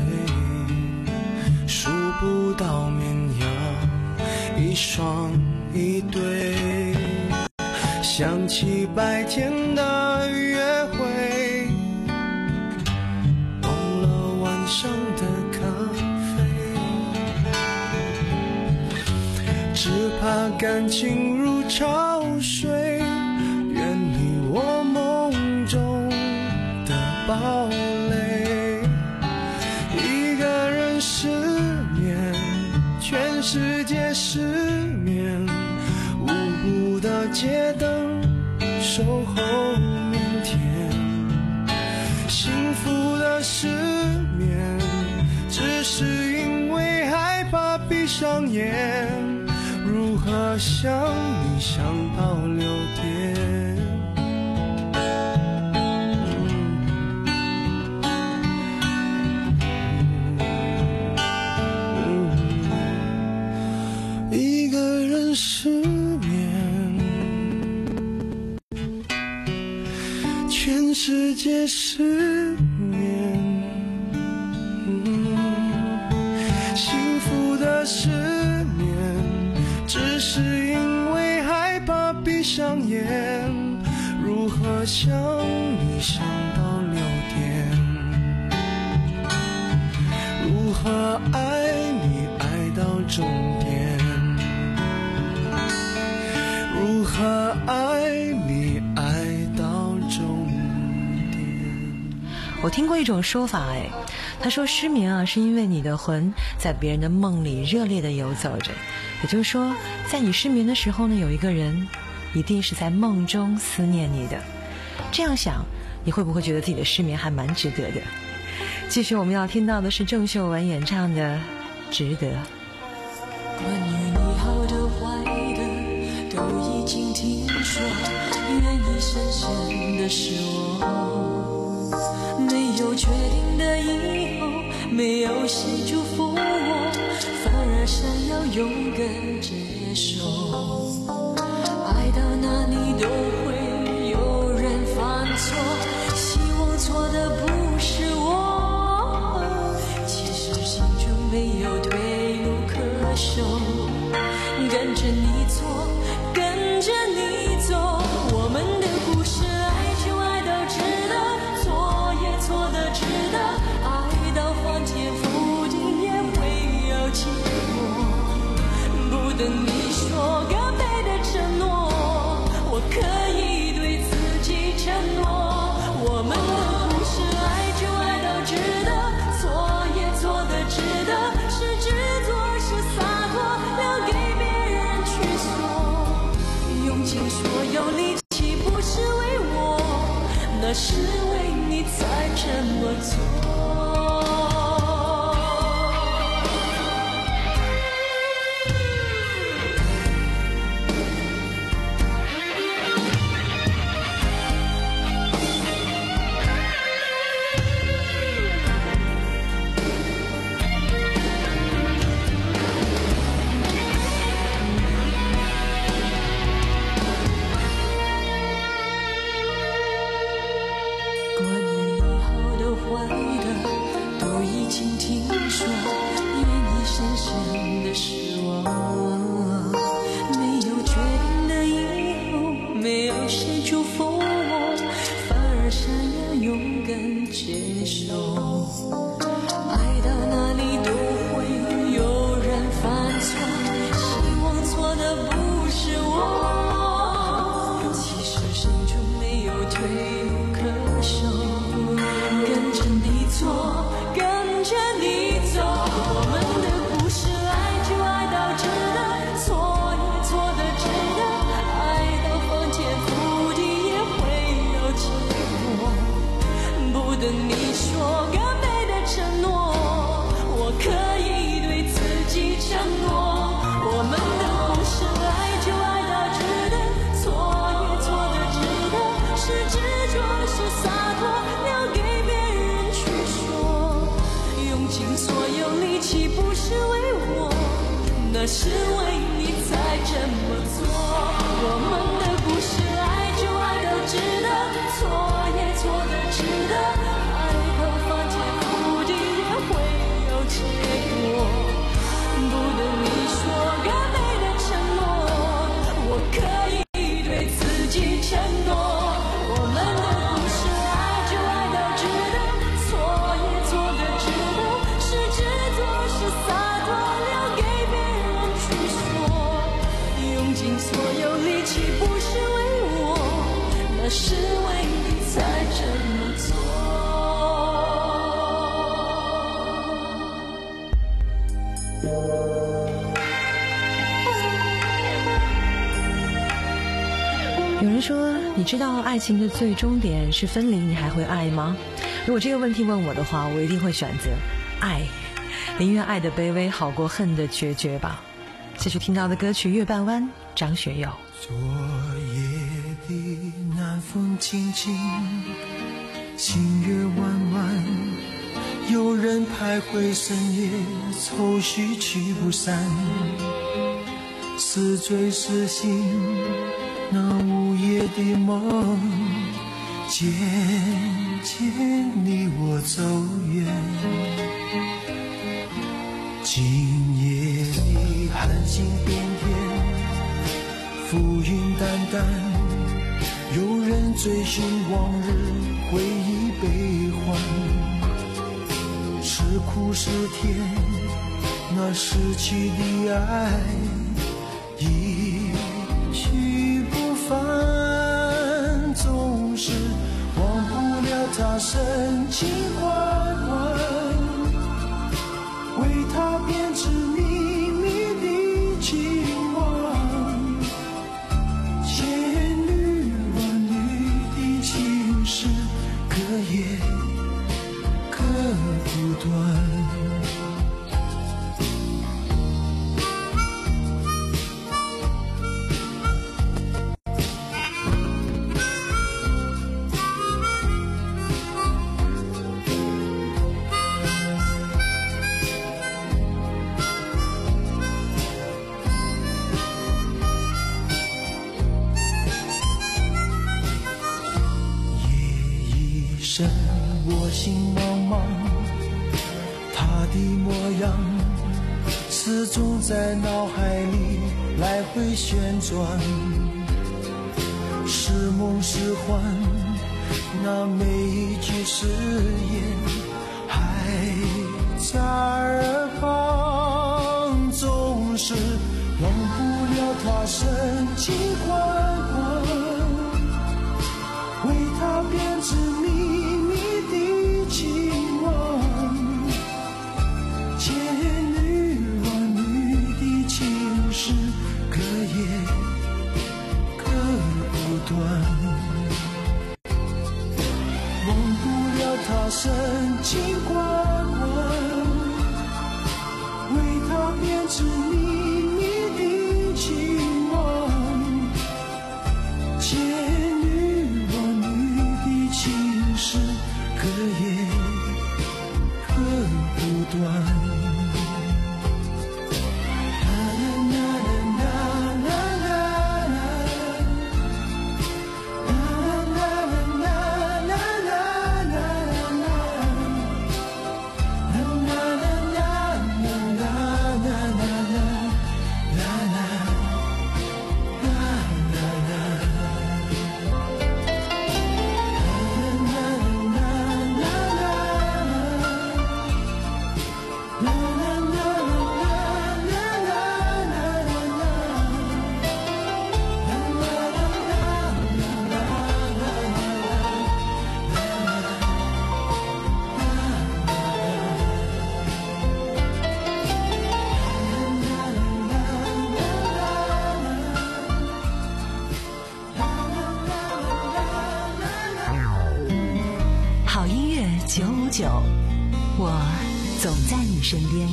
会数不到绵羊一双一对？想起白天的约会，忘了晚上的咖啡，只怕感情如潮水，远离我梦中的堡垒。一个人失眠，全世界失眠，无辜的街灯守候明天。幸福的失眠，只是因为害怕闭上眼，如何想你想到六点。一个人失眠，全世界失眠。幸福的失眠，只是因为害怕闭上眼，如何想你想到六点，如何爱你爱到终点，如何爱你爱到终点。 我听过一种说法，哎，他说失眠啊，是因为你的魂在别人的梦里热烈地游走着，也就是说，在你失眠的时候呢，有一个人一定是在梦中思念你的。这样想，你会不会觉得自己的失眠还蛮值得的？继续我们要听到的是郑秀文演唱的《值得》。 关于你好的坏的都已经听说，原因深深的是我没有确定的以后，没有谁祝福我，反而想要勇敢接受。爱到哪里都会有人犯错，希望错的不是我，其实心中没有退路可守，跟着你走，跟着你走，我们的故事爱就爱到值得，错也错的值得，爱到翻天覆地也会有结果，不等你说个别的承诺，我可以对自己承诺，我们的故事爱就爱到值得，错也错的值得，是执着是洒脱，留给别人去说，用尽所有力气不是为我，那是为你才这么做。 有人说，你知道爱情的最终点是分离，你还会爱吗？如果这个问题问我的话，我一定会选择爱，宁愿爱的卑微好过恨的决绝吧。继续听到的歌曲《月半弯》，张学友。 昨夜的南风轻轻，星月弯弯，有人徘徊深夜，愁绪驱不散，是醉是醒，那午夜的梦，渐渐离我走远。今夜里寒星点点，浮云淡淡，有人追寻往日回忆悲欢，是苦是甜，那逝去的爱一去不返，总是忘不了他深情缓缓，为他编织秘密的情网，千缕万缕的情事，隔夜隔不断。深我心茫茫，他的模样始终在脑海里来回旋转，是梦是幻，那每一句誓言还在耳旁，总是忘不了他深情缓缓，为他编织秘密的情网，千缕万缕的情事，隔夜隔不断，忘不了他深情缓缓，为他编织秘密的情网，千缕万缕的情事，隔夜隔不断。 好音乐九五九，我总在你身边。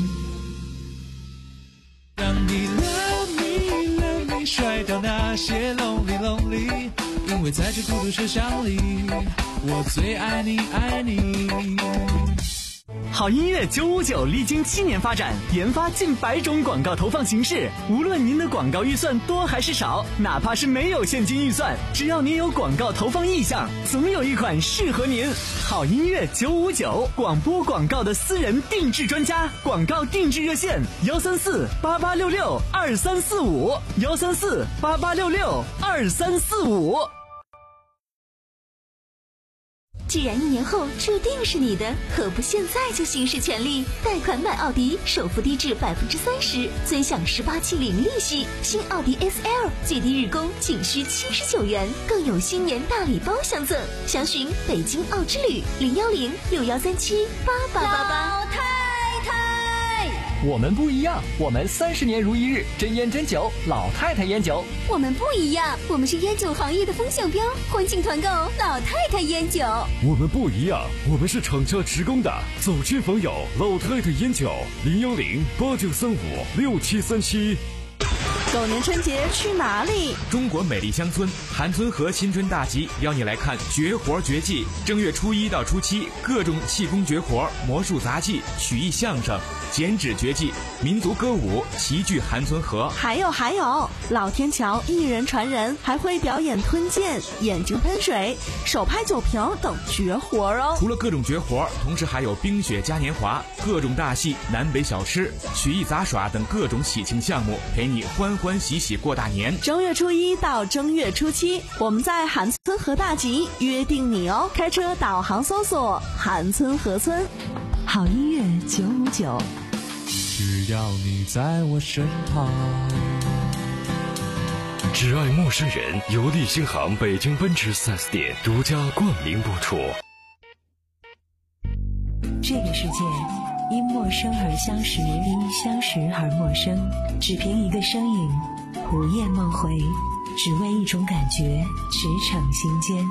让你 love me love me 甩掉那些 lonely lonely， 因为在这孤独车厢里，我最爱你爱你。 好音乐九五九历经七年发展，研发近百种广告投放形式。无论您的广告预算多还是少，哪怕是没有现金预算，只要您有广告投放意向，总有一款适合您。好音乐九五九，广播广告的私人定制专家，广告定制热线：幺三四八八六六二三四五，幺三四八八六六二三四五。 既然一年后注定是你的，何不现在就行使权利？贷款买奥迪，首付低至百分之三十，尊享十八期零利息。新奥迪 S L 最低日供仅需七十九元，更有新年大礼包相赠。详询北京奥之旅零幺零六幺三七八八八八。 老太太。 我们不一样，我们三十年如一日，真烟真酒，老太太烟酒。 我们不一样，我们是烟酒行业的风向标，欢庆团购老太太烟酒。 我们不一样，我们是厂家直供的，走亲访友，老太太烟酒，零幺零八九三五六七三七。 狗年春节去哪里？ 中国美丽乡村韩村河新春大集邀你来看绝活绝技。正月初一到初七，各种气功绝活、魔术杂技、曲艺相声、剪纸绝技、民族歌舞齐聚韩村河。 还有还有，老天桥一人传人，还会表演吞剑、眼睛喷水、手拍酒瓶等绝活哦。 除了各种绝活，同时还有冰雪嘉年华、各种大戏、南北小吃、曲艺杂耍等各种喜庆项目，陪你欢欢喜喜过大年。 正月初一到正月初七，我们在韩村河大集约定你哦。开车导航搜索韩村河村。 好音乐九五九， 只要你在我身旁。 只爱陌生人，由利星行北京奔驰 四 S 店独家冠名播出。 这个世界因陌生而相识，因相识而陌生，只凭一个身影，午夜梦回，只为一种感觉，驰骋心间。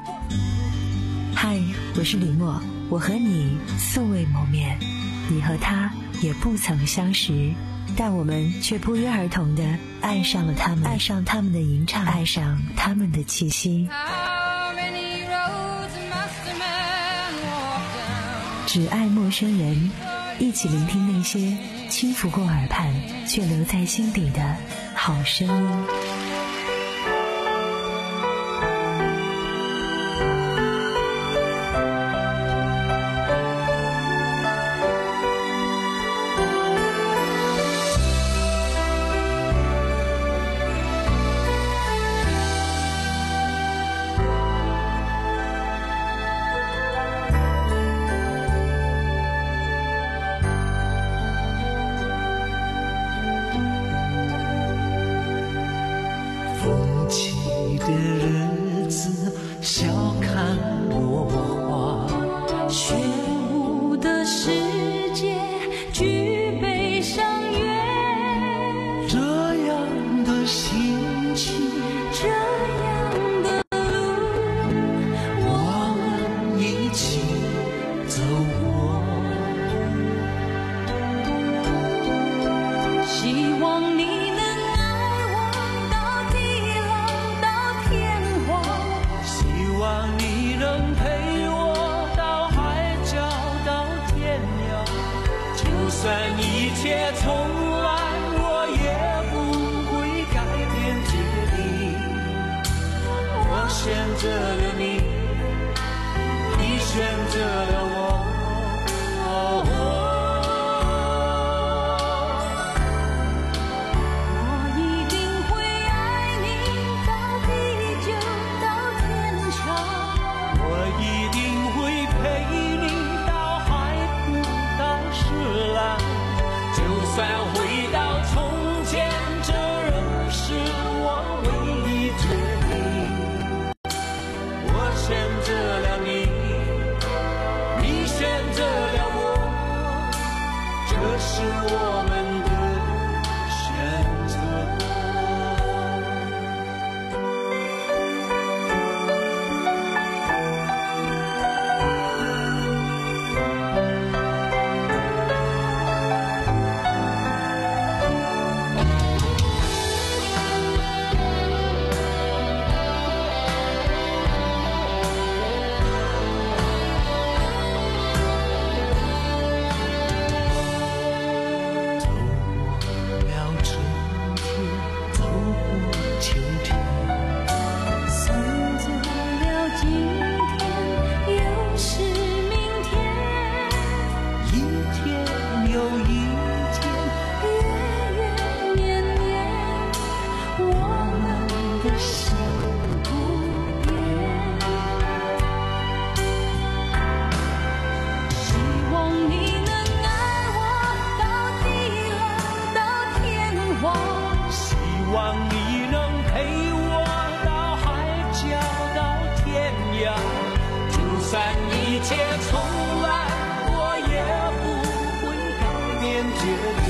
嗨，我是李默，我和你素未谋面，你和他也不曾相识，但我们却不约而同地爱上了他们，爱上他们的吟唱，爱上他们的气息。只爱陌生人，一起聆听那些轻拂过耳畔却留在心底的好声音。 的日子，笑看落花， 雪舞的世界，举杯相约。 这样的心情， 这样的路， 我们一起走过。 希望你。 就算一切重来，我也不会改变决定。我选择了你，你选择了我。哦哦我一定会爱你到地久到天长， 我一定会陪你到海枯到石烂。就算回到从前，这仍是我唯一决定。我选择了你，你选择了我，这是我们的选择。就算一切重来，我也不会改变决定。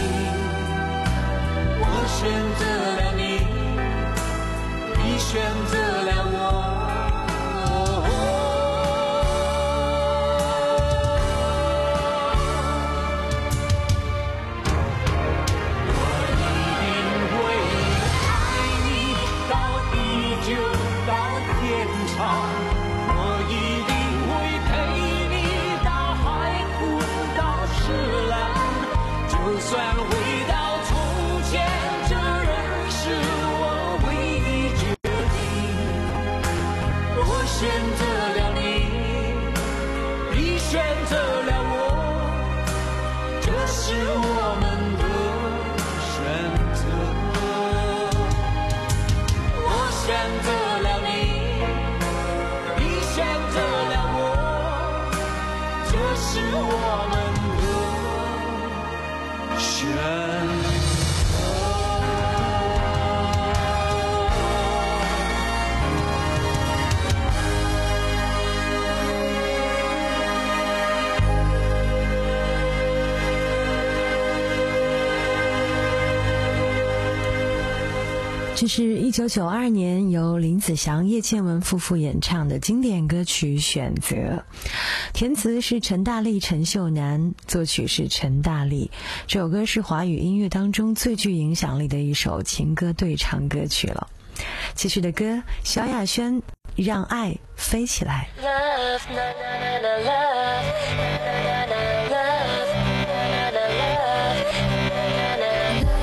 这是一九九二年由林子祥、叶倩文夫妇演唱的经典歌曲《选择》，填词是陈大力、陈秀楠，作曲是陈大力。这首歌是华语音乐当中最具影响力的一首情歌对唱歌曲了。继续的歌，萧亚轩《让爱飞起来》。 Love, na, na, na, na, love, na, na, na, na, love, na, na, na, love, na, na, na, love.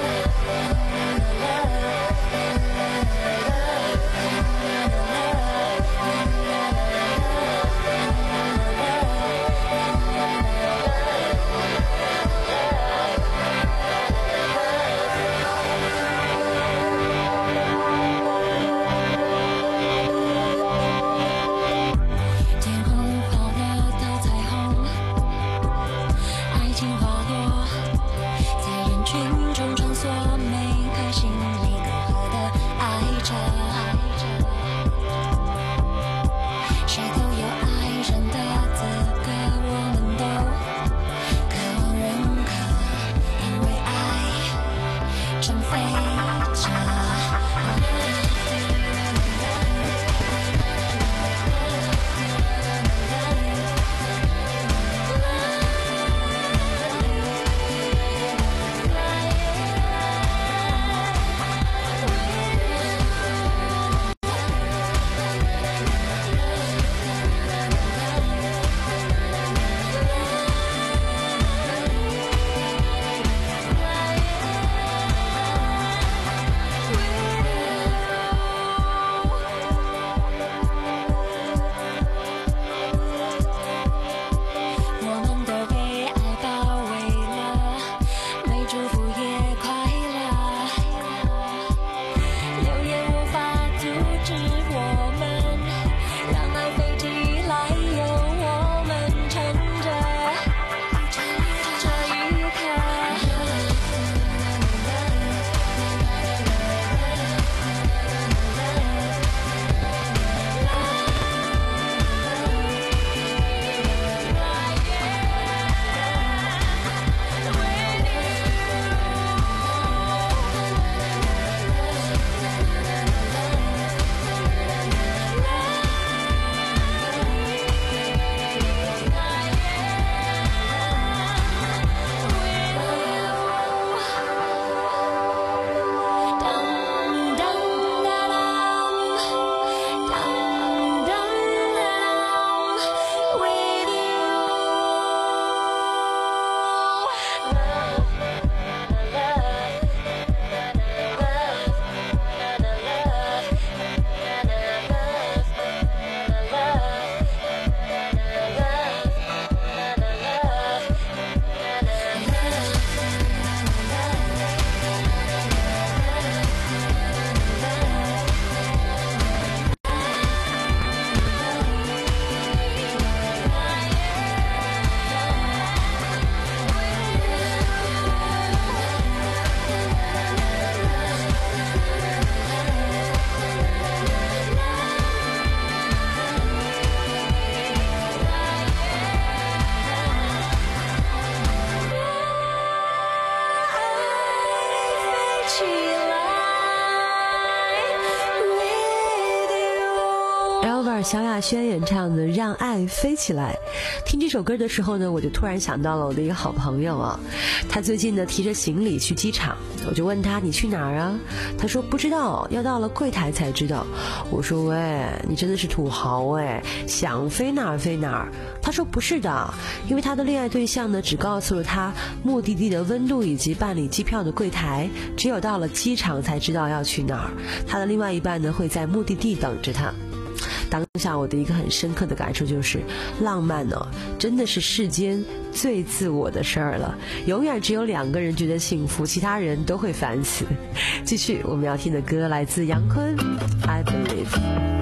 Elva 萧亚轩演唱的《让爱飞起来》。听这首歌的时候呢，我就突然想到了我的一个好朋友啊，他最近呢提着行李去机场，我就问他你去哪儿啊？他说不知道，要到了柜台才知道。我说喂，你真的是土豪哎，想飞哪儿飞哪儿。他说不是的，因为他的恋爱对象呢只告诉了他目的地的温度以及办理机票的柜台，只有到了机场才知道要去哪儿。他的另外一半呢会在目的地等着他。当下我的一个很深刻的感受就是，浪漫呢、哦、真的是世间最自我的事儿了，永远只有两个人觉得幸福，其他人都会烦死。继续我们要听的歌来自杨坤 I Believe。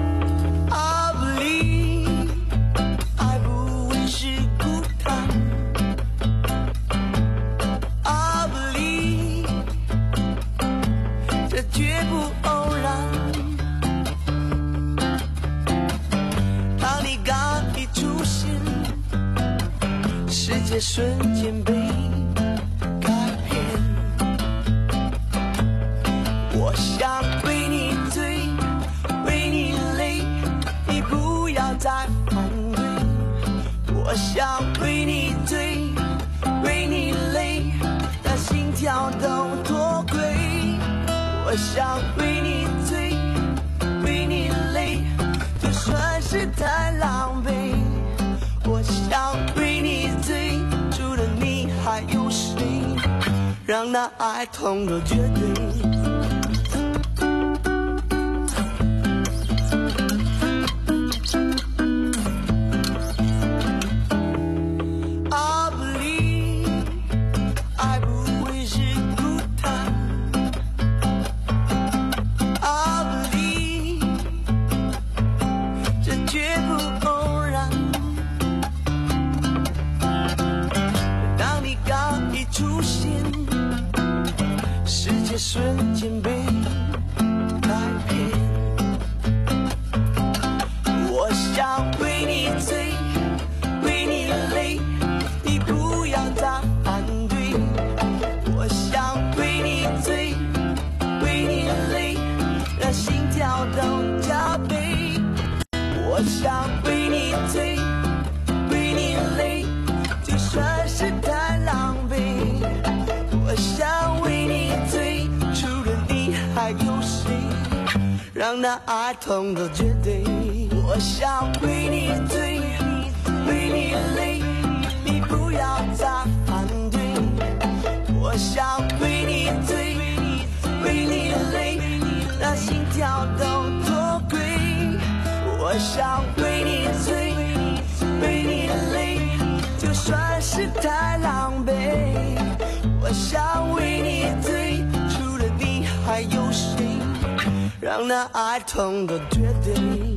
I believe 爱不会是孤单， I believe 这绝不偶然，当你刚一出现，世界瞬间被改变。我想对你我想为你醉，为你累，就算是太狼狈。我想为你醉，除了你还有谁？让那爱痛得绝对。瞬间被改变，我想为你醉，为你累，你不要再反对。我想为你醉，为你累，让心跳都加倍。我想为你醉，为你累，就算是太狼狈。我想为你醉，还有谁让那爱痛得绝对？我想为你醉，为你累，你不要再反对。我想为你醉，为你累，让心跳都脱轨。我想为你醉，为你累，就算是太狼狈。我想为你醉，除了你还有谁让那爱痛得绝对？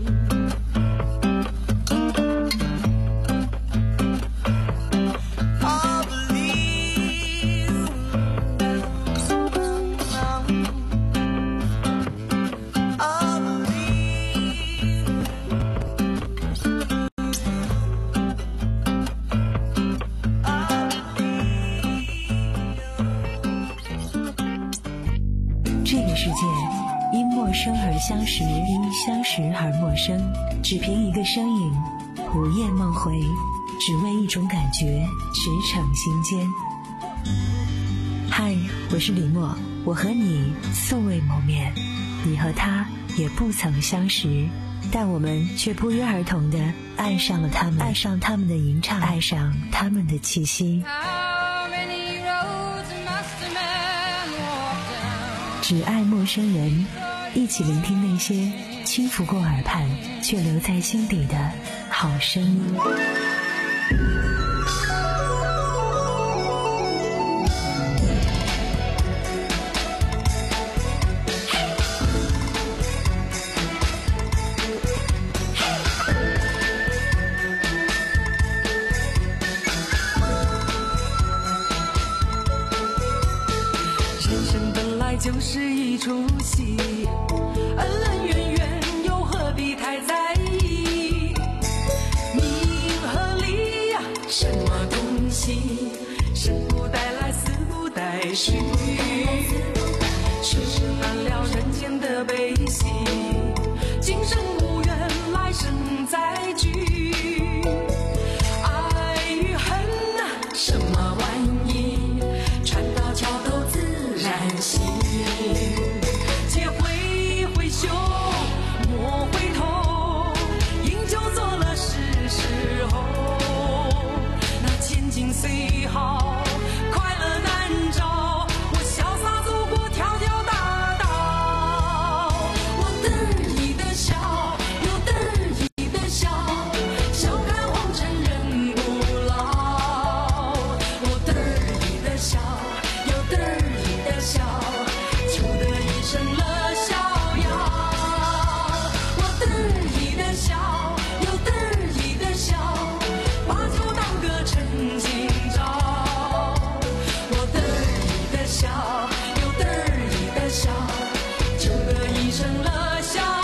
这个世界因陌生而相识，因相识而陌生，只凭一个身影，午夜梦回，只为一种感觉驰骋心间。嗨，我是李默，我和你素未谋面，你和他也不曾相识，但我们却不约而同地爱上了他们，爱上他们的吟唱，爱上他们的气息。只爱陌生人，一起聆听那些轻拂过耳畔却留在心底的好声音。 就是一出戏，恩恩怨怨又何必太在意？名和利呀，什么东西？生不带来，死不带去，世事难料人间的悲喜，今生无缘，来生再聚。爱与恨啊，什么玩意？船到桥头自然行。且挥挥袖，莫回头，饮酒做了是时候。那千金虽好，快乐难找。我潇洒走过条条大道，我得意的笑，又得意的笑，笑看红尘人不老。我得意的笑，又得意的笑。成了逍遥，我得意的笑，又得意的笑，把酒当歌趁今朝。我得意的笑，又得意的笑，就得意成了逍遥。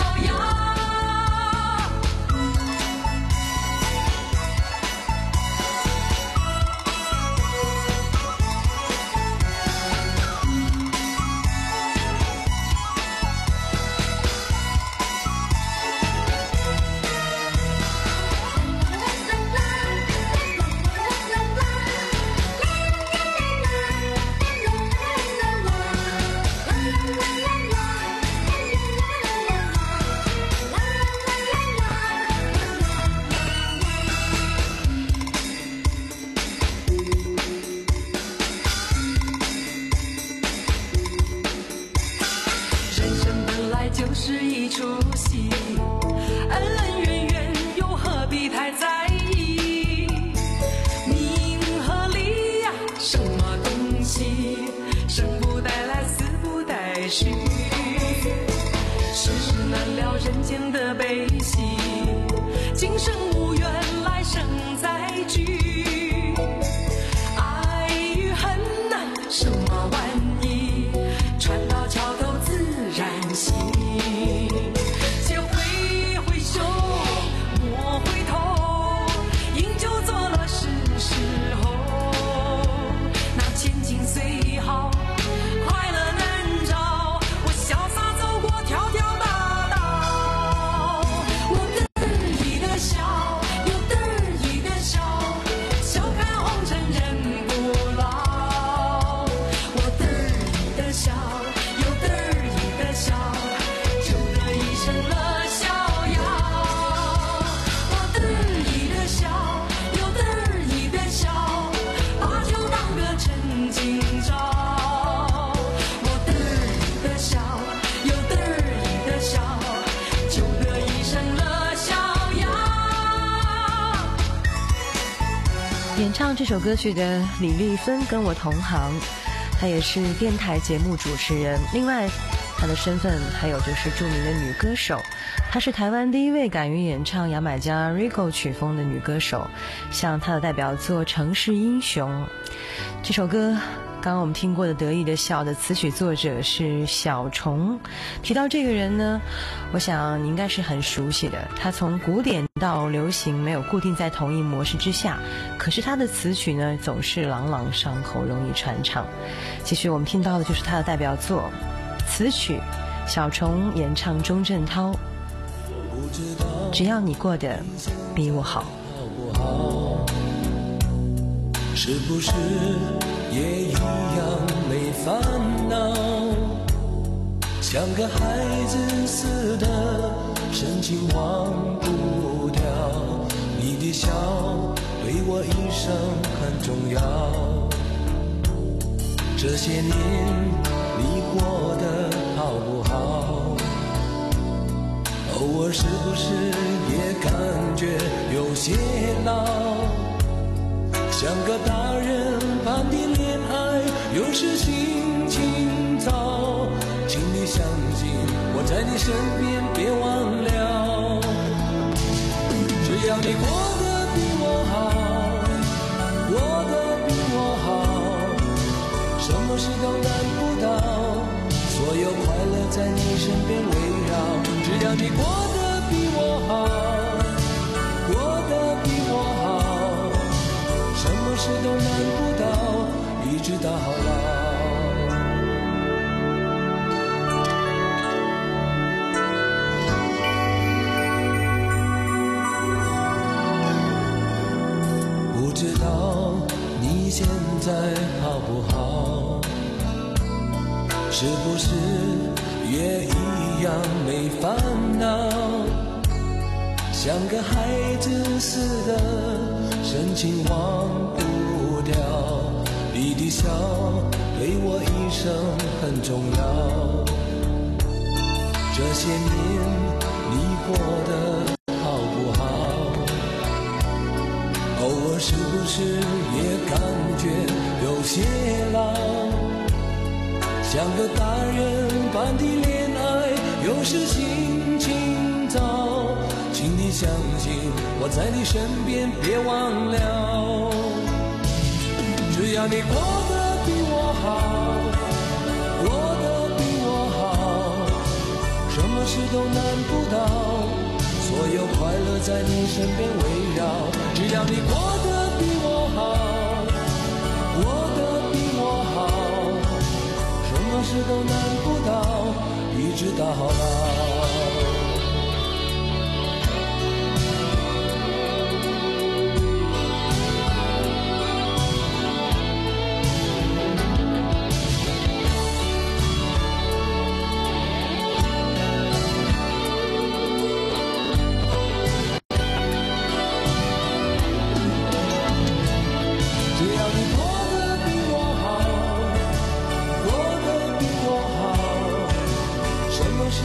是一出戏，恩恩怨怨又何必太在意？名和利呀，什么东西？生不带来，死不带去，世事难料人间的悲喜，今生无缘，来生再聚。爱与恨呐，什么玩意？船到桥头自然行。且挥挥手，莫回头，饮酒作乐是时候。那千金虽好，快乐难找，我潇洒走过条条大道。我得意的笑，又得意的笑，笑看红尘人不老。我得意的笑，又得意的笑，就得一生乐逍遥。我得意的笑，又得意的笑，把酒当歌趁今朝。我得意的笑，又得意的笑，就得一生乐逍遥。 演唱这首歌曲的李丽芬跟我同行，她也是电台节目主持人，另外她的身份还有就是著名的女歌手。她是台湾第一位敢于演唱牙买加 Rico 曲风的女歌手，像她的代表作《城市英雄》这首歌，刚刚我们听过的得意的笑的词曲作者是小虫。提到这个人呢，我想你应该是很熟悉的，他从古典到流行没有固定在同一模式之下，可是他的词曲呢总是朗朗上口，容易传唱。其实我们听到的就是他的代表作词曲，小虫演唱钟镇涛，只要你过得比我好。 是不是也一样没烦恼？像个孩子似的深情忘不掉，你的笑对我一生很重要。这些年你过得好不好？偶尔是不是也感觉有些老？像个大人般的恋爱，有时心情糟，请你相信我在你身边，别忘了。只要你过得比我好，过得比我好，什么事都难不倒，所有快乐在你身边围绕。只要你过得比我好，过得比我好，什么事都难不倒，一直到老。不知道你现在好不好？是不是也一样没烦恼？像个孩子似的深情忘不掉，你的笑对我一生很重要。这些年你过得好不好？偶尔是不是也感觉有些老？像个大人般的恋爱，有时心情糟，请你相信我在你身边，别忘了。只要你过得比我好，过得比我好，什么事都难不倒，所有快乐在你身边围绕。只要你过得比我好，过得比我好，什么事都难不倒，一直到老。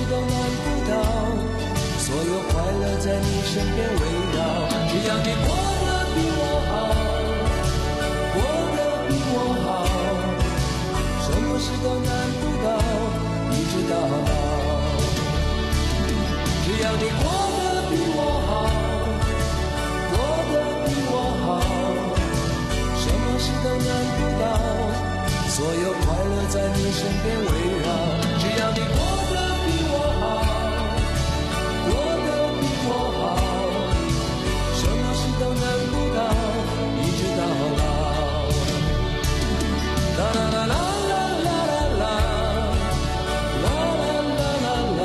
都难不倒，所有快乐在你身边围绕，只要你过得比我好，过得比我好，什么事都难不倒，一直到老。只要你过得比我好，过得比我好，什么事都难不倒，所有快乐在你身边围绕，只要你过得比我好，过得比我好，什么事都难不倒，一直到老。啦啦啦啦啦啦啦啦啦啦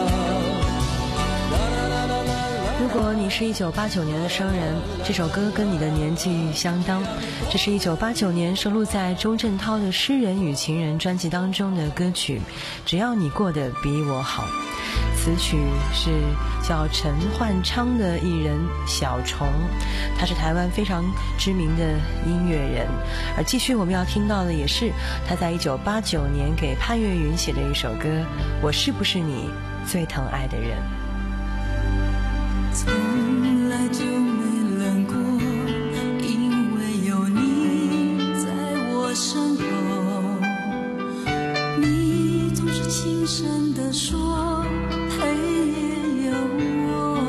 啦啦。 如果你是一九八九年的生人，这首歌跟你的年纪相当。这是一九八九年收录在钟镇涛的《诗人与情人》专辑当中的歌曲，只要你过得比我好。词曲是叫陈焕昌的艺人小虫，他是台湾非常知名的音乐人。而继续我们要听到的也是他在一九八九年给潘越云写的一首歌《我是不是你最疼爱的人》。 从来就没冷过，因为有你在我身后，你总是轻声地说黑夜有我，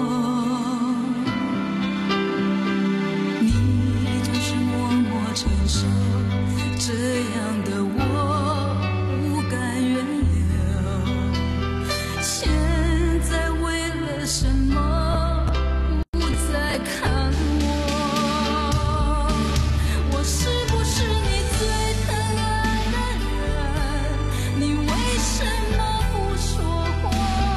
你总是默默承受，这样的我不敢原谅，现在为了什么什么不说话？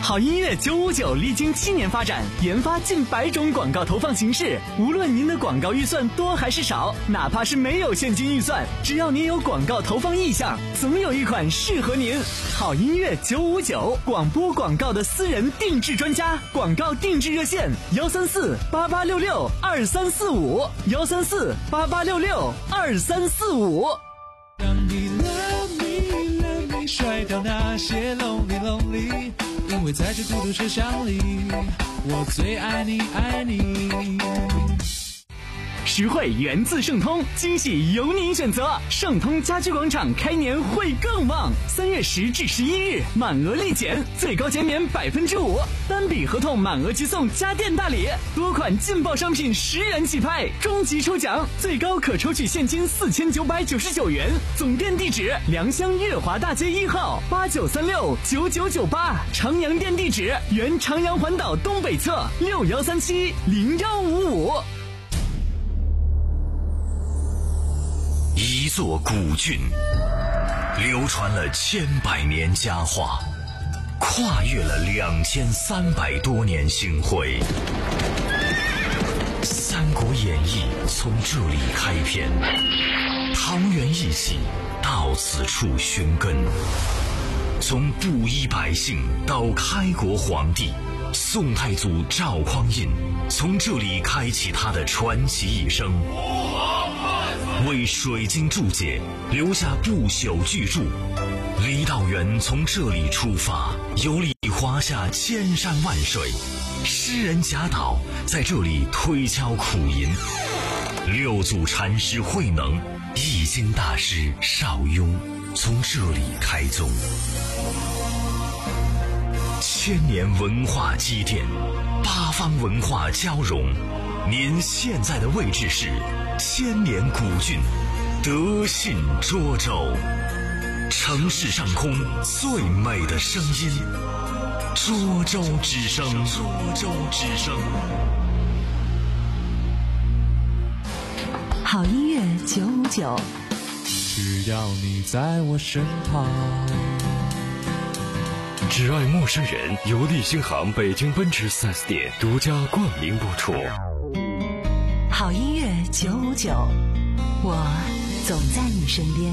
好音乐九五九历经七年发展，研发近百种广告投放形式。无论您的广告预算多还是少，哪怕是没有现金预算，只要您有广告投放意向，总有一款适合您。好音乐九五九，广播广告的私人定制专家，广告定制热线：幺三四八八六六二三四五，幺三四八八六六二三四五。 让你 love me love me 甩掉那些 lonely lonely， 因为在这孤独车厢里，我最爱你爱你。 实惠源自盛通，惊喜由您选择。盛通家居广场开年会更旺，三月十至十一日满额立减，最高减免百分之五，单笔合同满额即送家电大礼，多款劲爆商品十元起拍，终极抽奖最高可抽取现金四千九百九十九元。总店地址：良乡悦华大街一号八九三六九九九八，长阳店地址：原长阳环岛东北侧六幺三七零幺五五。 一座古郡，流传了千百年佳话，跨越了两千三百多年星辉。《三国演义》从这里开篇，桃园一起到此处寻根。从布衣百姓到开国皇帝，宋太祖赵匡胤从这里开启他的传奇一生。为水晶注解留下不朽巨著，李道元从这里出发，游历华夏千山万水，诗人贾岛在这里推敲苦吟，六祖禅师慧能、易经大师邵雍从这里开宗。千年文化积淀，八方文化交融，您现在的位置是千年古郡德信涿州，城市上空最美的声音，涿州之声。涿州之声。 好音乐九五九， 只要你在我身旁。 只爱陌生人由利星航北京奔驰 四 S 店独家冠名播出。 好音乐九五九，我总在你身边。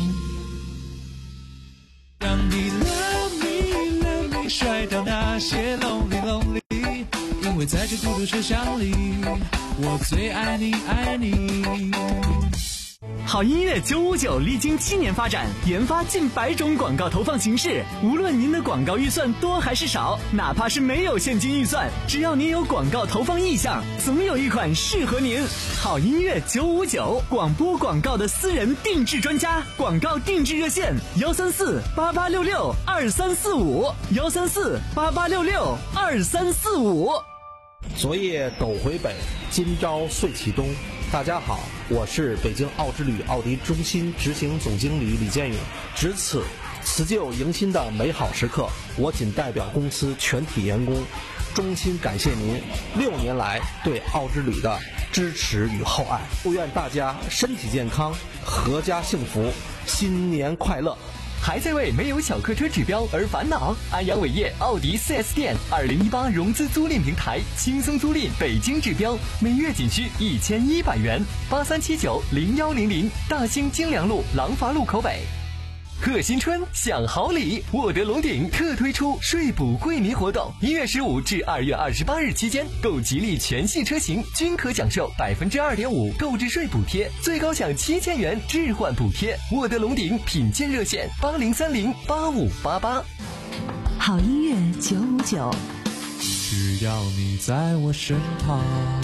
让你 love me love me 甩掉那些 lonely lonely， 因为在这孤独车厢里，我最爱你爱你。 好音乐九五九历经七年发展，研发近百种广告投放形式。无论您的广告预算多还是少，哪怕是没有现金预算，只要您有广告投放意向，总有一款适合您。好音乐九五九，广播广告的私人定制专家，广告定制热线：幺三四八八六六二三四五，幺三四八八六六二三四五。 昨夜斗回北，今朝岁启东。大家好，我是北京奥之旅奥迪中心执行总经理李建勇。值此辞旧迎新的美好时刻，我仅代表公司全体员工，衷心感谢您六年来对奥之旅的支持与厚爱。祝愿大家身体健康，阖家幸福，新年快乐。 还在为没有小客车指标而烦恼？安阳伟业奥迪 四 S 店二零一八融资租赁平台，轻松租赁北京指标，每月仅需一千一百元。八三七九零幺零零，大兴京良路廊坊路口北。贺新春享好礼，沃德龙鼎特推出税补惠民活动，一月十五至二月二十八日期间，购吉利全系车型均可享受百分之二点五购置税补贴，最高享七千元置换补贴。沃德龙鼎品鉴热线：八零三零八五八八。 好音乐九五九， 只要你在我身旁。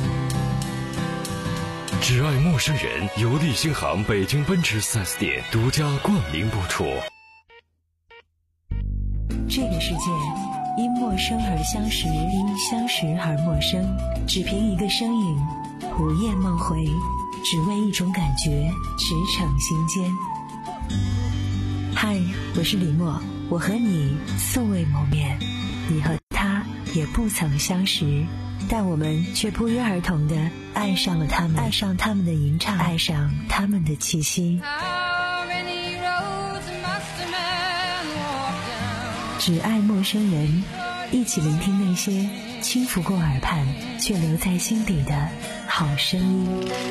只爱陌生人由利星航北京奔驰 四 S 店独家冠名播出。 这个世界因陌生而相识，因相识而陌生，只凭一个身影，午夜梦回，只为一种感觉驰骋心间。嗨，我是李默，我和你素未谋面，你和他也不曾相识，但我们却不约而同地爱上了他们，爱上他们的吟唱，爱上他们的气息。只爱陌生人， 一起聆听那些轻拂过耳畔却留在心底的好声音。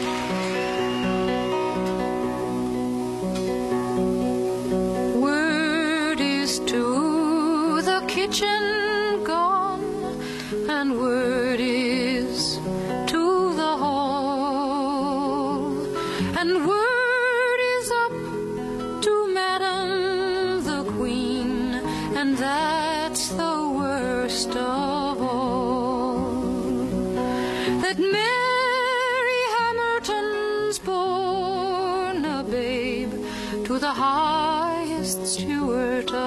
Word is to the kitchen gone, and word is to the hall, and word is up to Madam the Queen, and that's the worst of all, that Mary Hamilton's born a babe to the highest steward of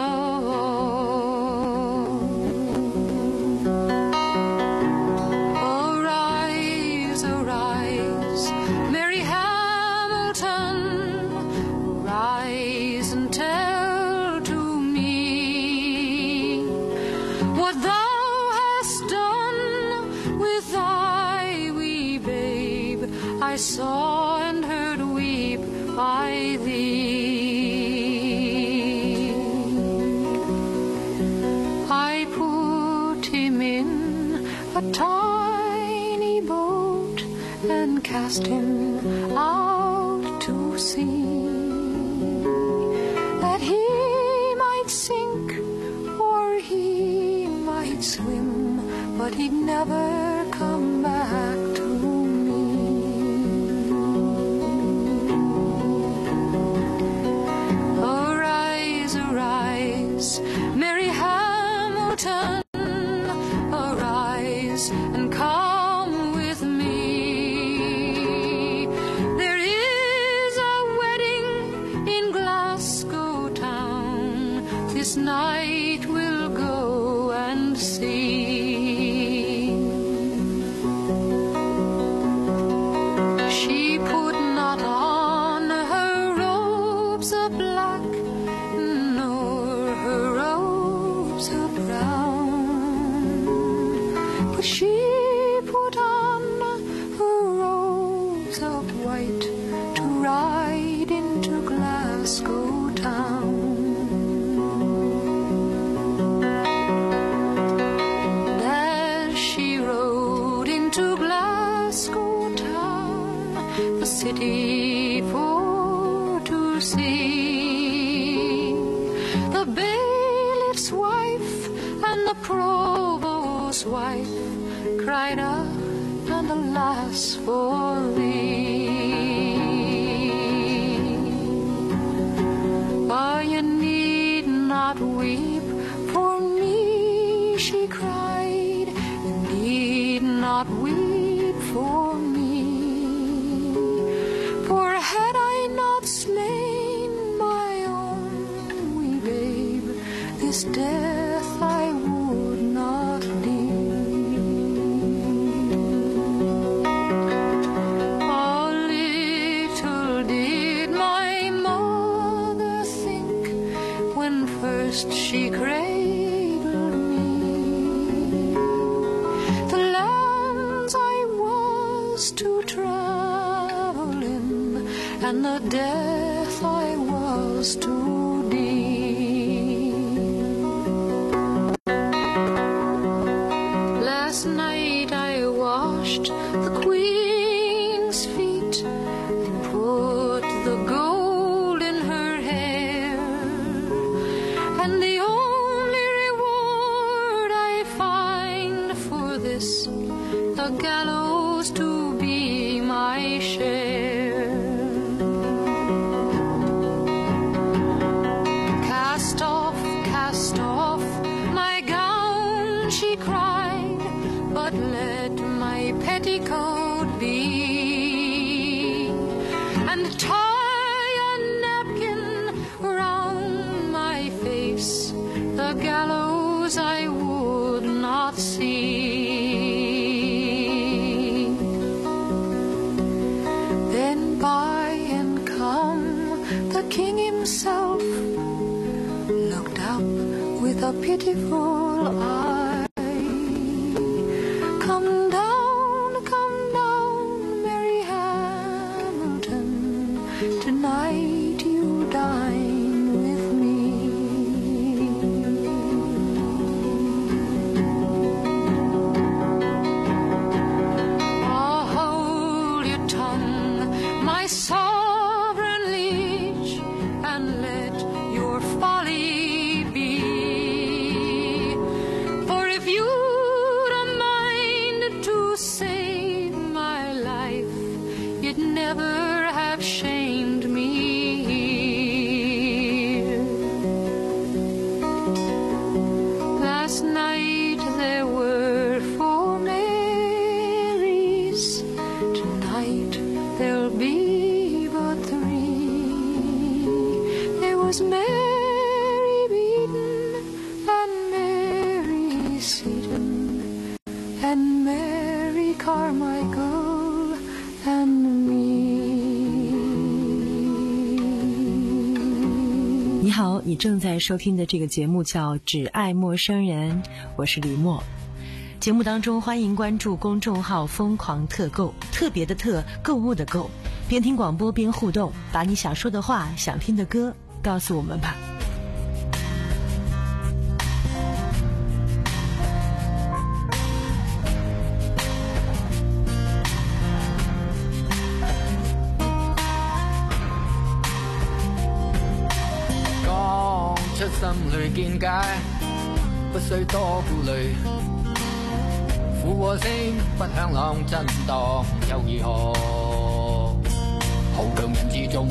all. Arise, arise, Mary Hamilton, rise and tell to me what thou hast done with thy wee babe. I saw and heard weep by thee. I put him in a tiny boat and cast him out to sea, that he might sink or he might swim, but he'd never come back to me. Arise, arise, Mary Hamilton, arise and come with me. There is a wedding in Glasgow town, this night we'll go and see. She put not on her robes of black, nor her robes of brown, but she put on her robes of white to ride into Glasgow town. As she rode into Glasgow town, the city for to see, the bailiff's wife and the provost's wife cried out, and alas for thee. Oh, you need not weep for me, she cried, you need not weep for me, for had I not slain my own wee babe, this death I would not deem. Oh, little did my mother think when first she cradled me, the lands I was to travel in, and the death I was to deem. Last night I washed the Queen's feet and put the gold in her hair, and the only reward I find for this, the gallows to be my share. Cast off, cast off my gown, she cried, but let my petticoat be, and tie a napkin round my face, the gallows I would not see. Then by and come the king himself, looked up with a pitiful eye. Come down, come down, Mary Hamilton, tonight you dine with me. Last night there were four Marys. Tonight there'll be but three. There was Mary Beaton and Mary Seaton and Mary Carmichael and me. 你好，你正在收听的这个节目叫《只爱陌生人》，我是李默。节目当中欢迎关注公众号疯狂特购，特别的特，购物的购，边听广播边互动，把你想说的话，想听的歌告诉我们吧。 出心裏見解，不需多顧慮。苦和聲不響朗震盪，又如何？豪強人之中，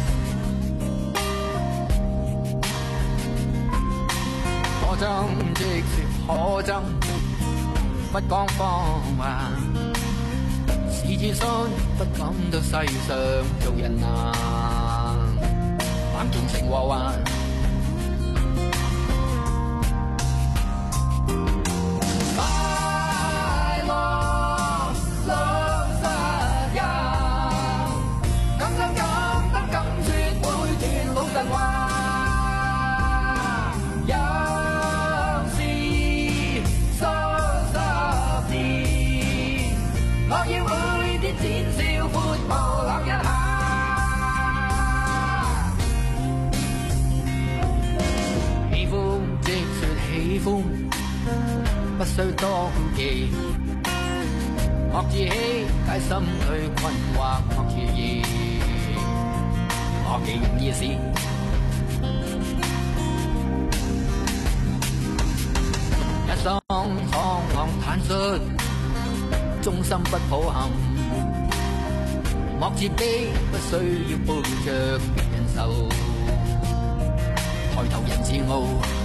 可憎即說可憎，不講謊話。是自信不感到世上做人難，冷靜情和幻。不需多顧忌，莫自欺，解心裏困惑，莫遲疑，我嘅意思。一生闖浪坦率，忠心不抱憾，莫自卑，不需要背着別人受，抬頭人自傲。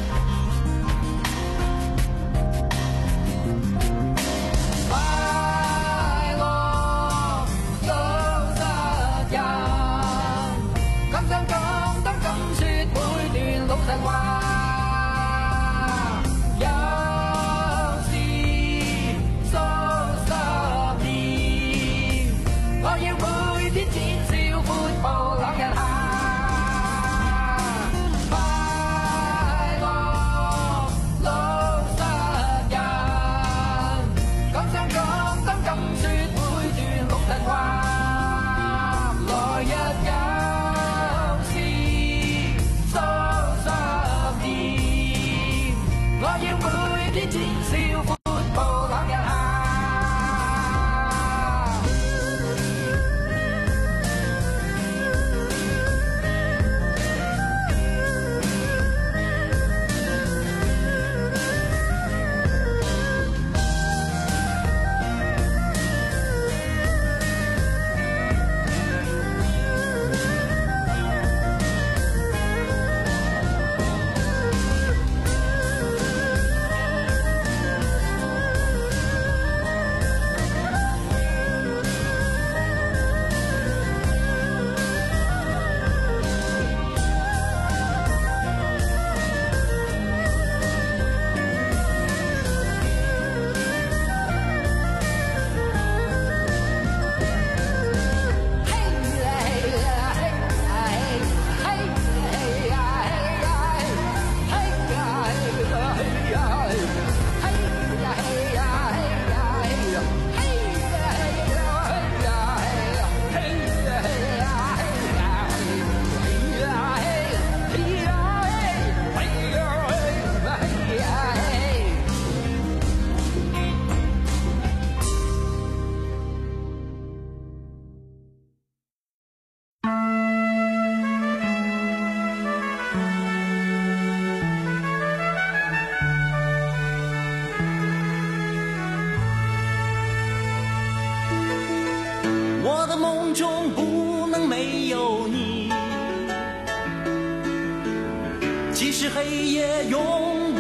中不能没有你，即使黑夜永不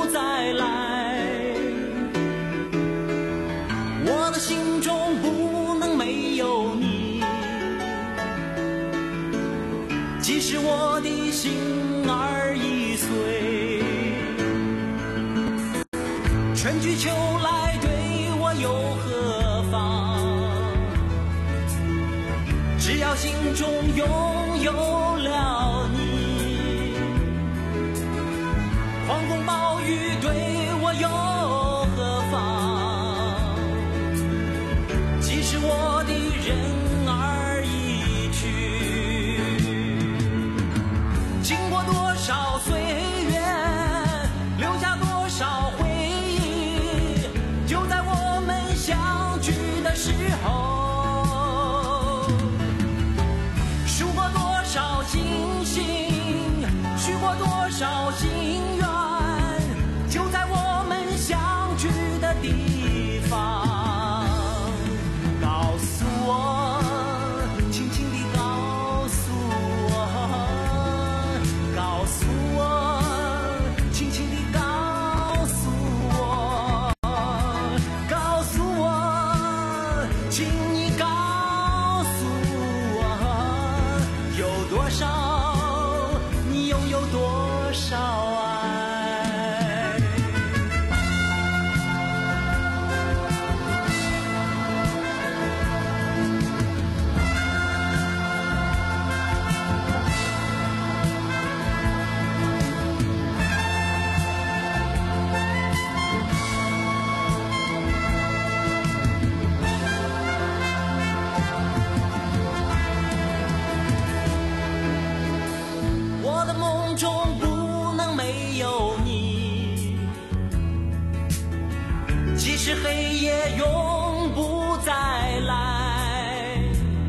再来。我的心中不能没有你，即使我的心儿已碎。春去秋来对我又何妨？只要心中拥有了你，狂风暴雨对我又何妨？即使我的人儿已去，经过多少岁月，留下多少回忆，就在我们相聚的时候，数过多少星星，许过多少心愿，就在我们相聚的地方。告诉我，轻轻地告诉我，告诉我，轻轻地告诉我，告诉我，请你告诉我，有多少，你拥有多少爱。我的梦中不能没有你，即使黑夜永不再来。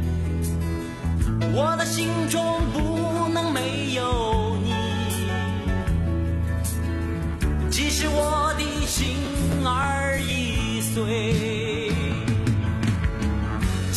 我的心中不能没有你，即使我的心儿已碎。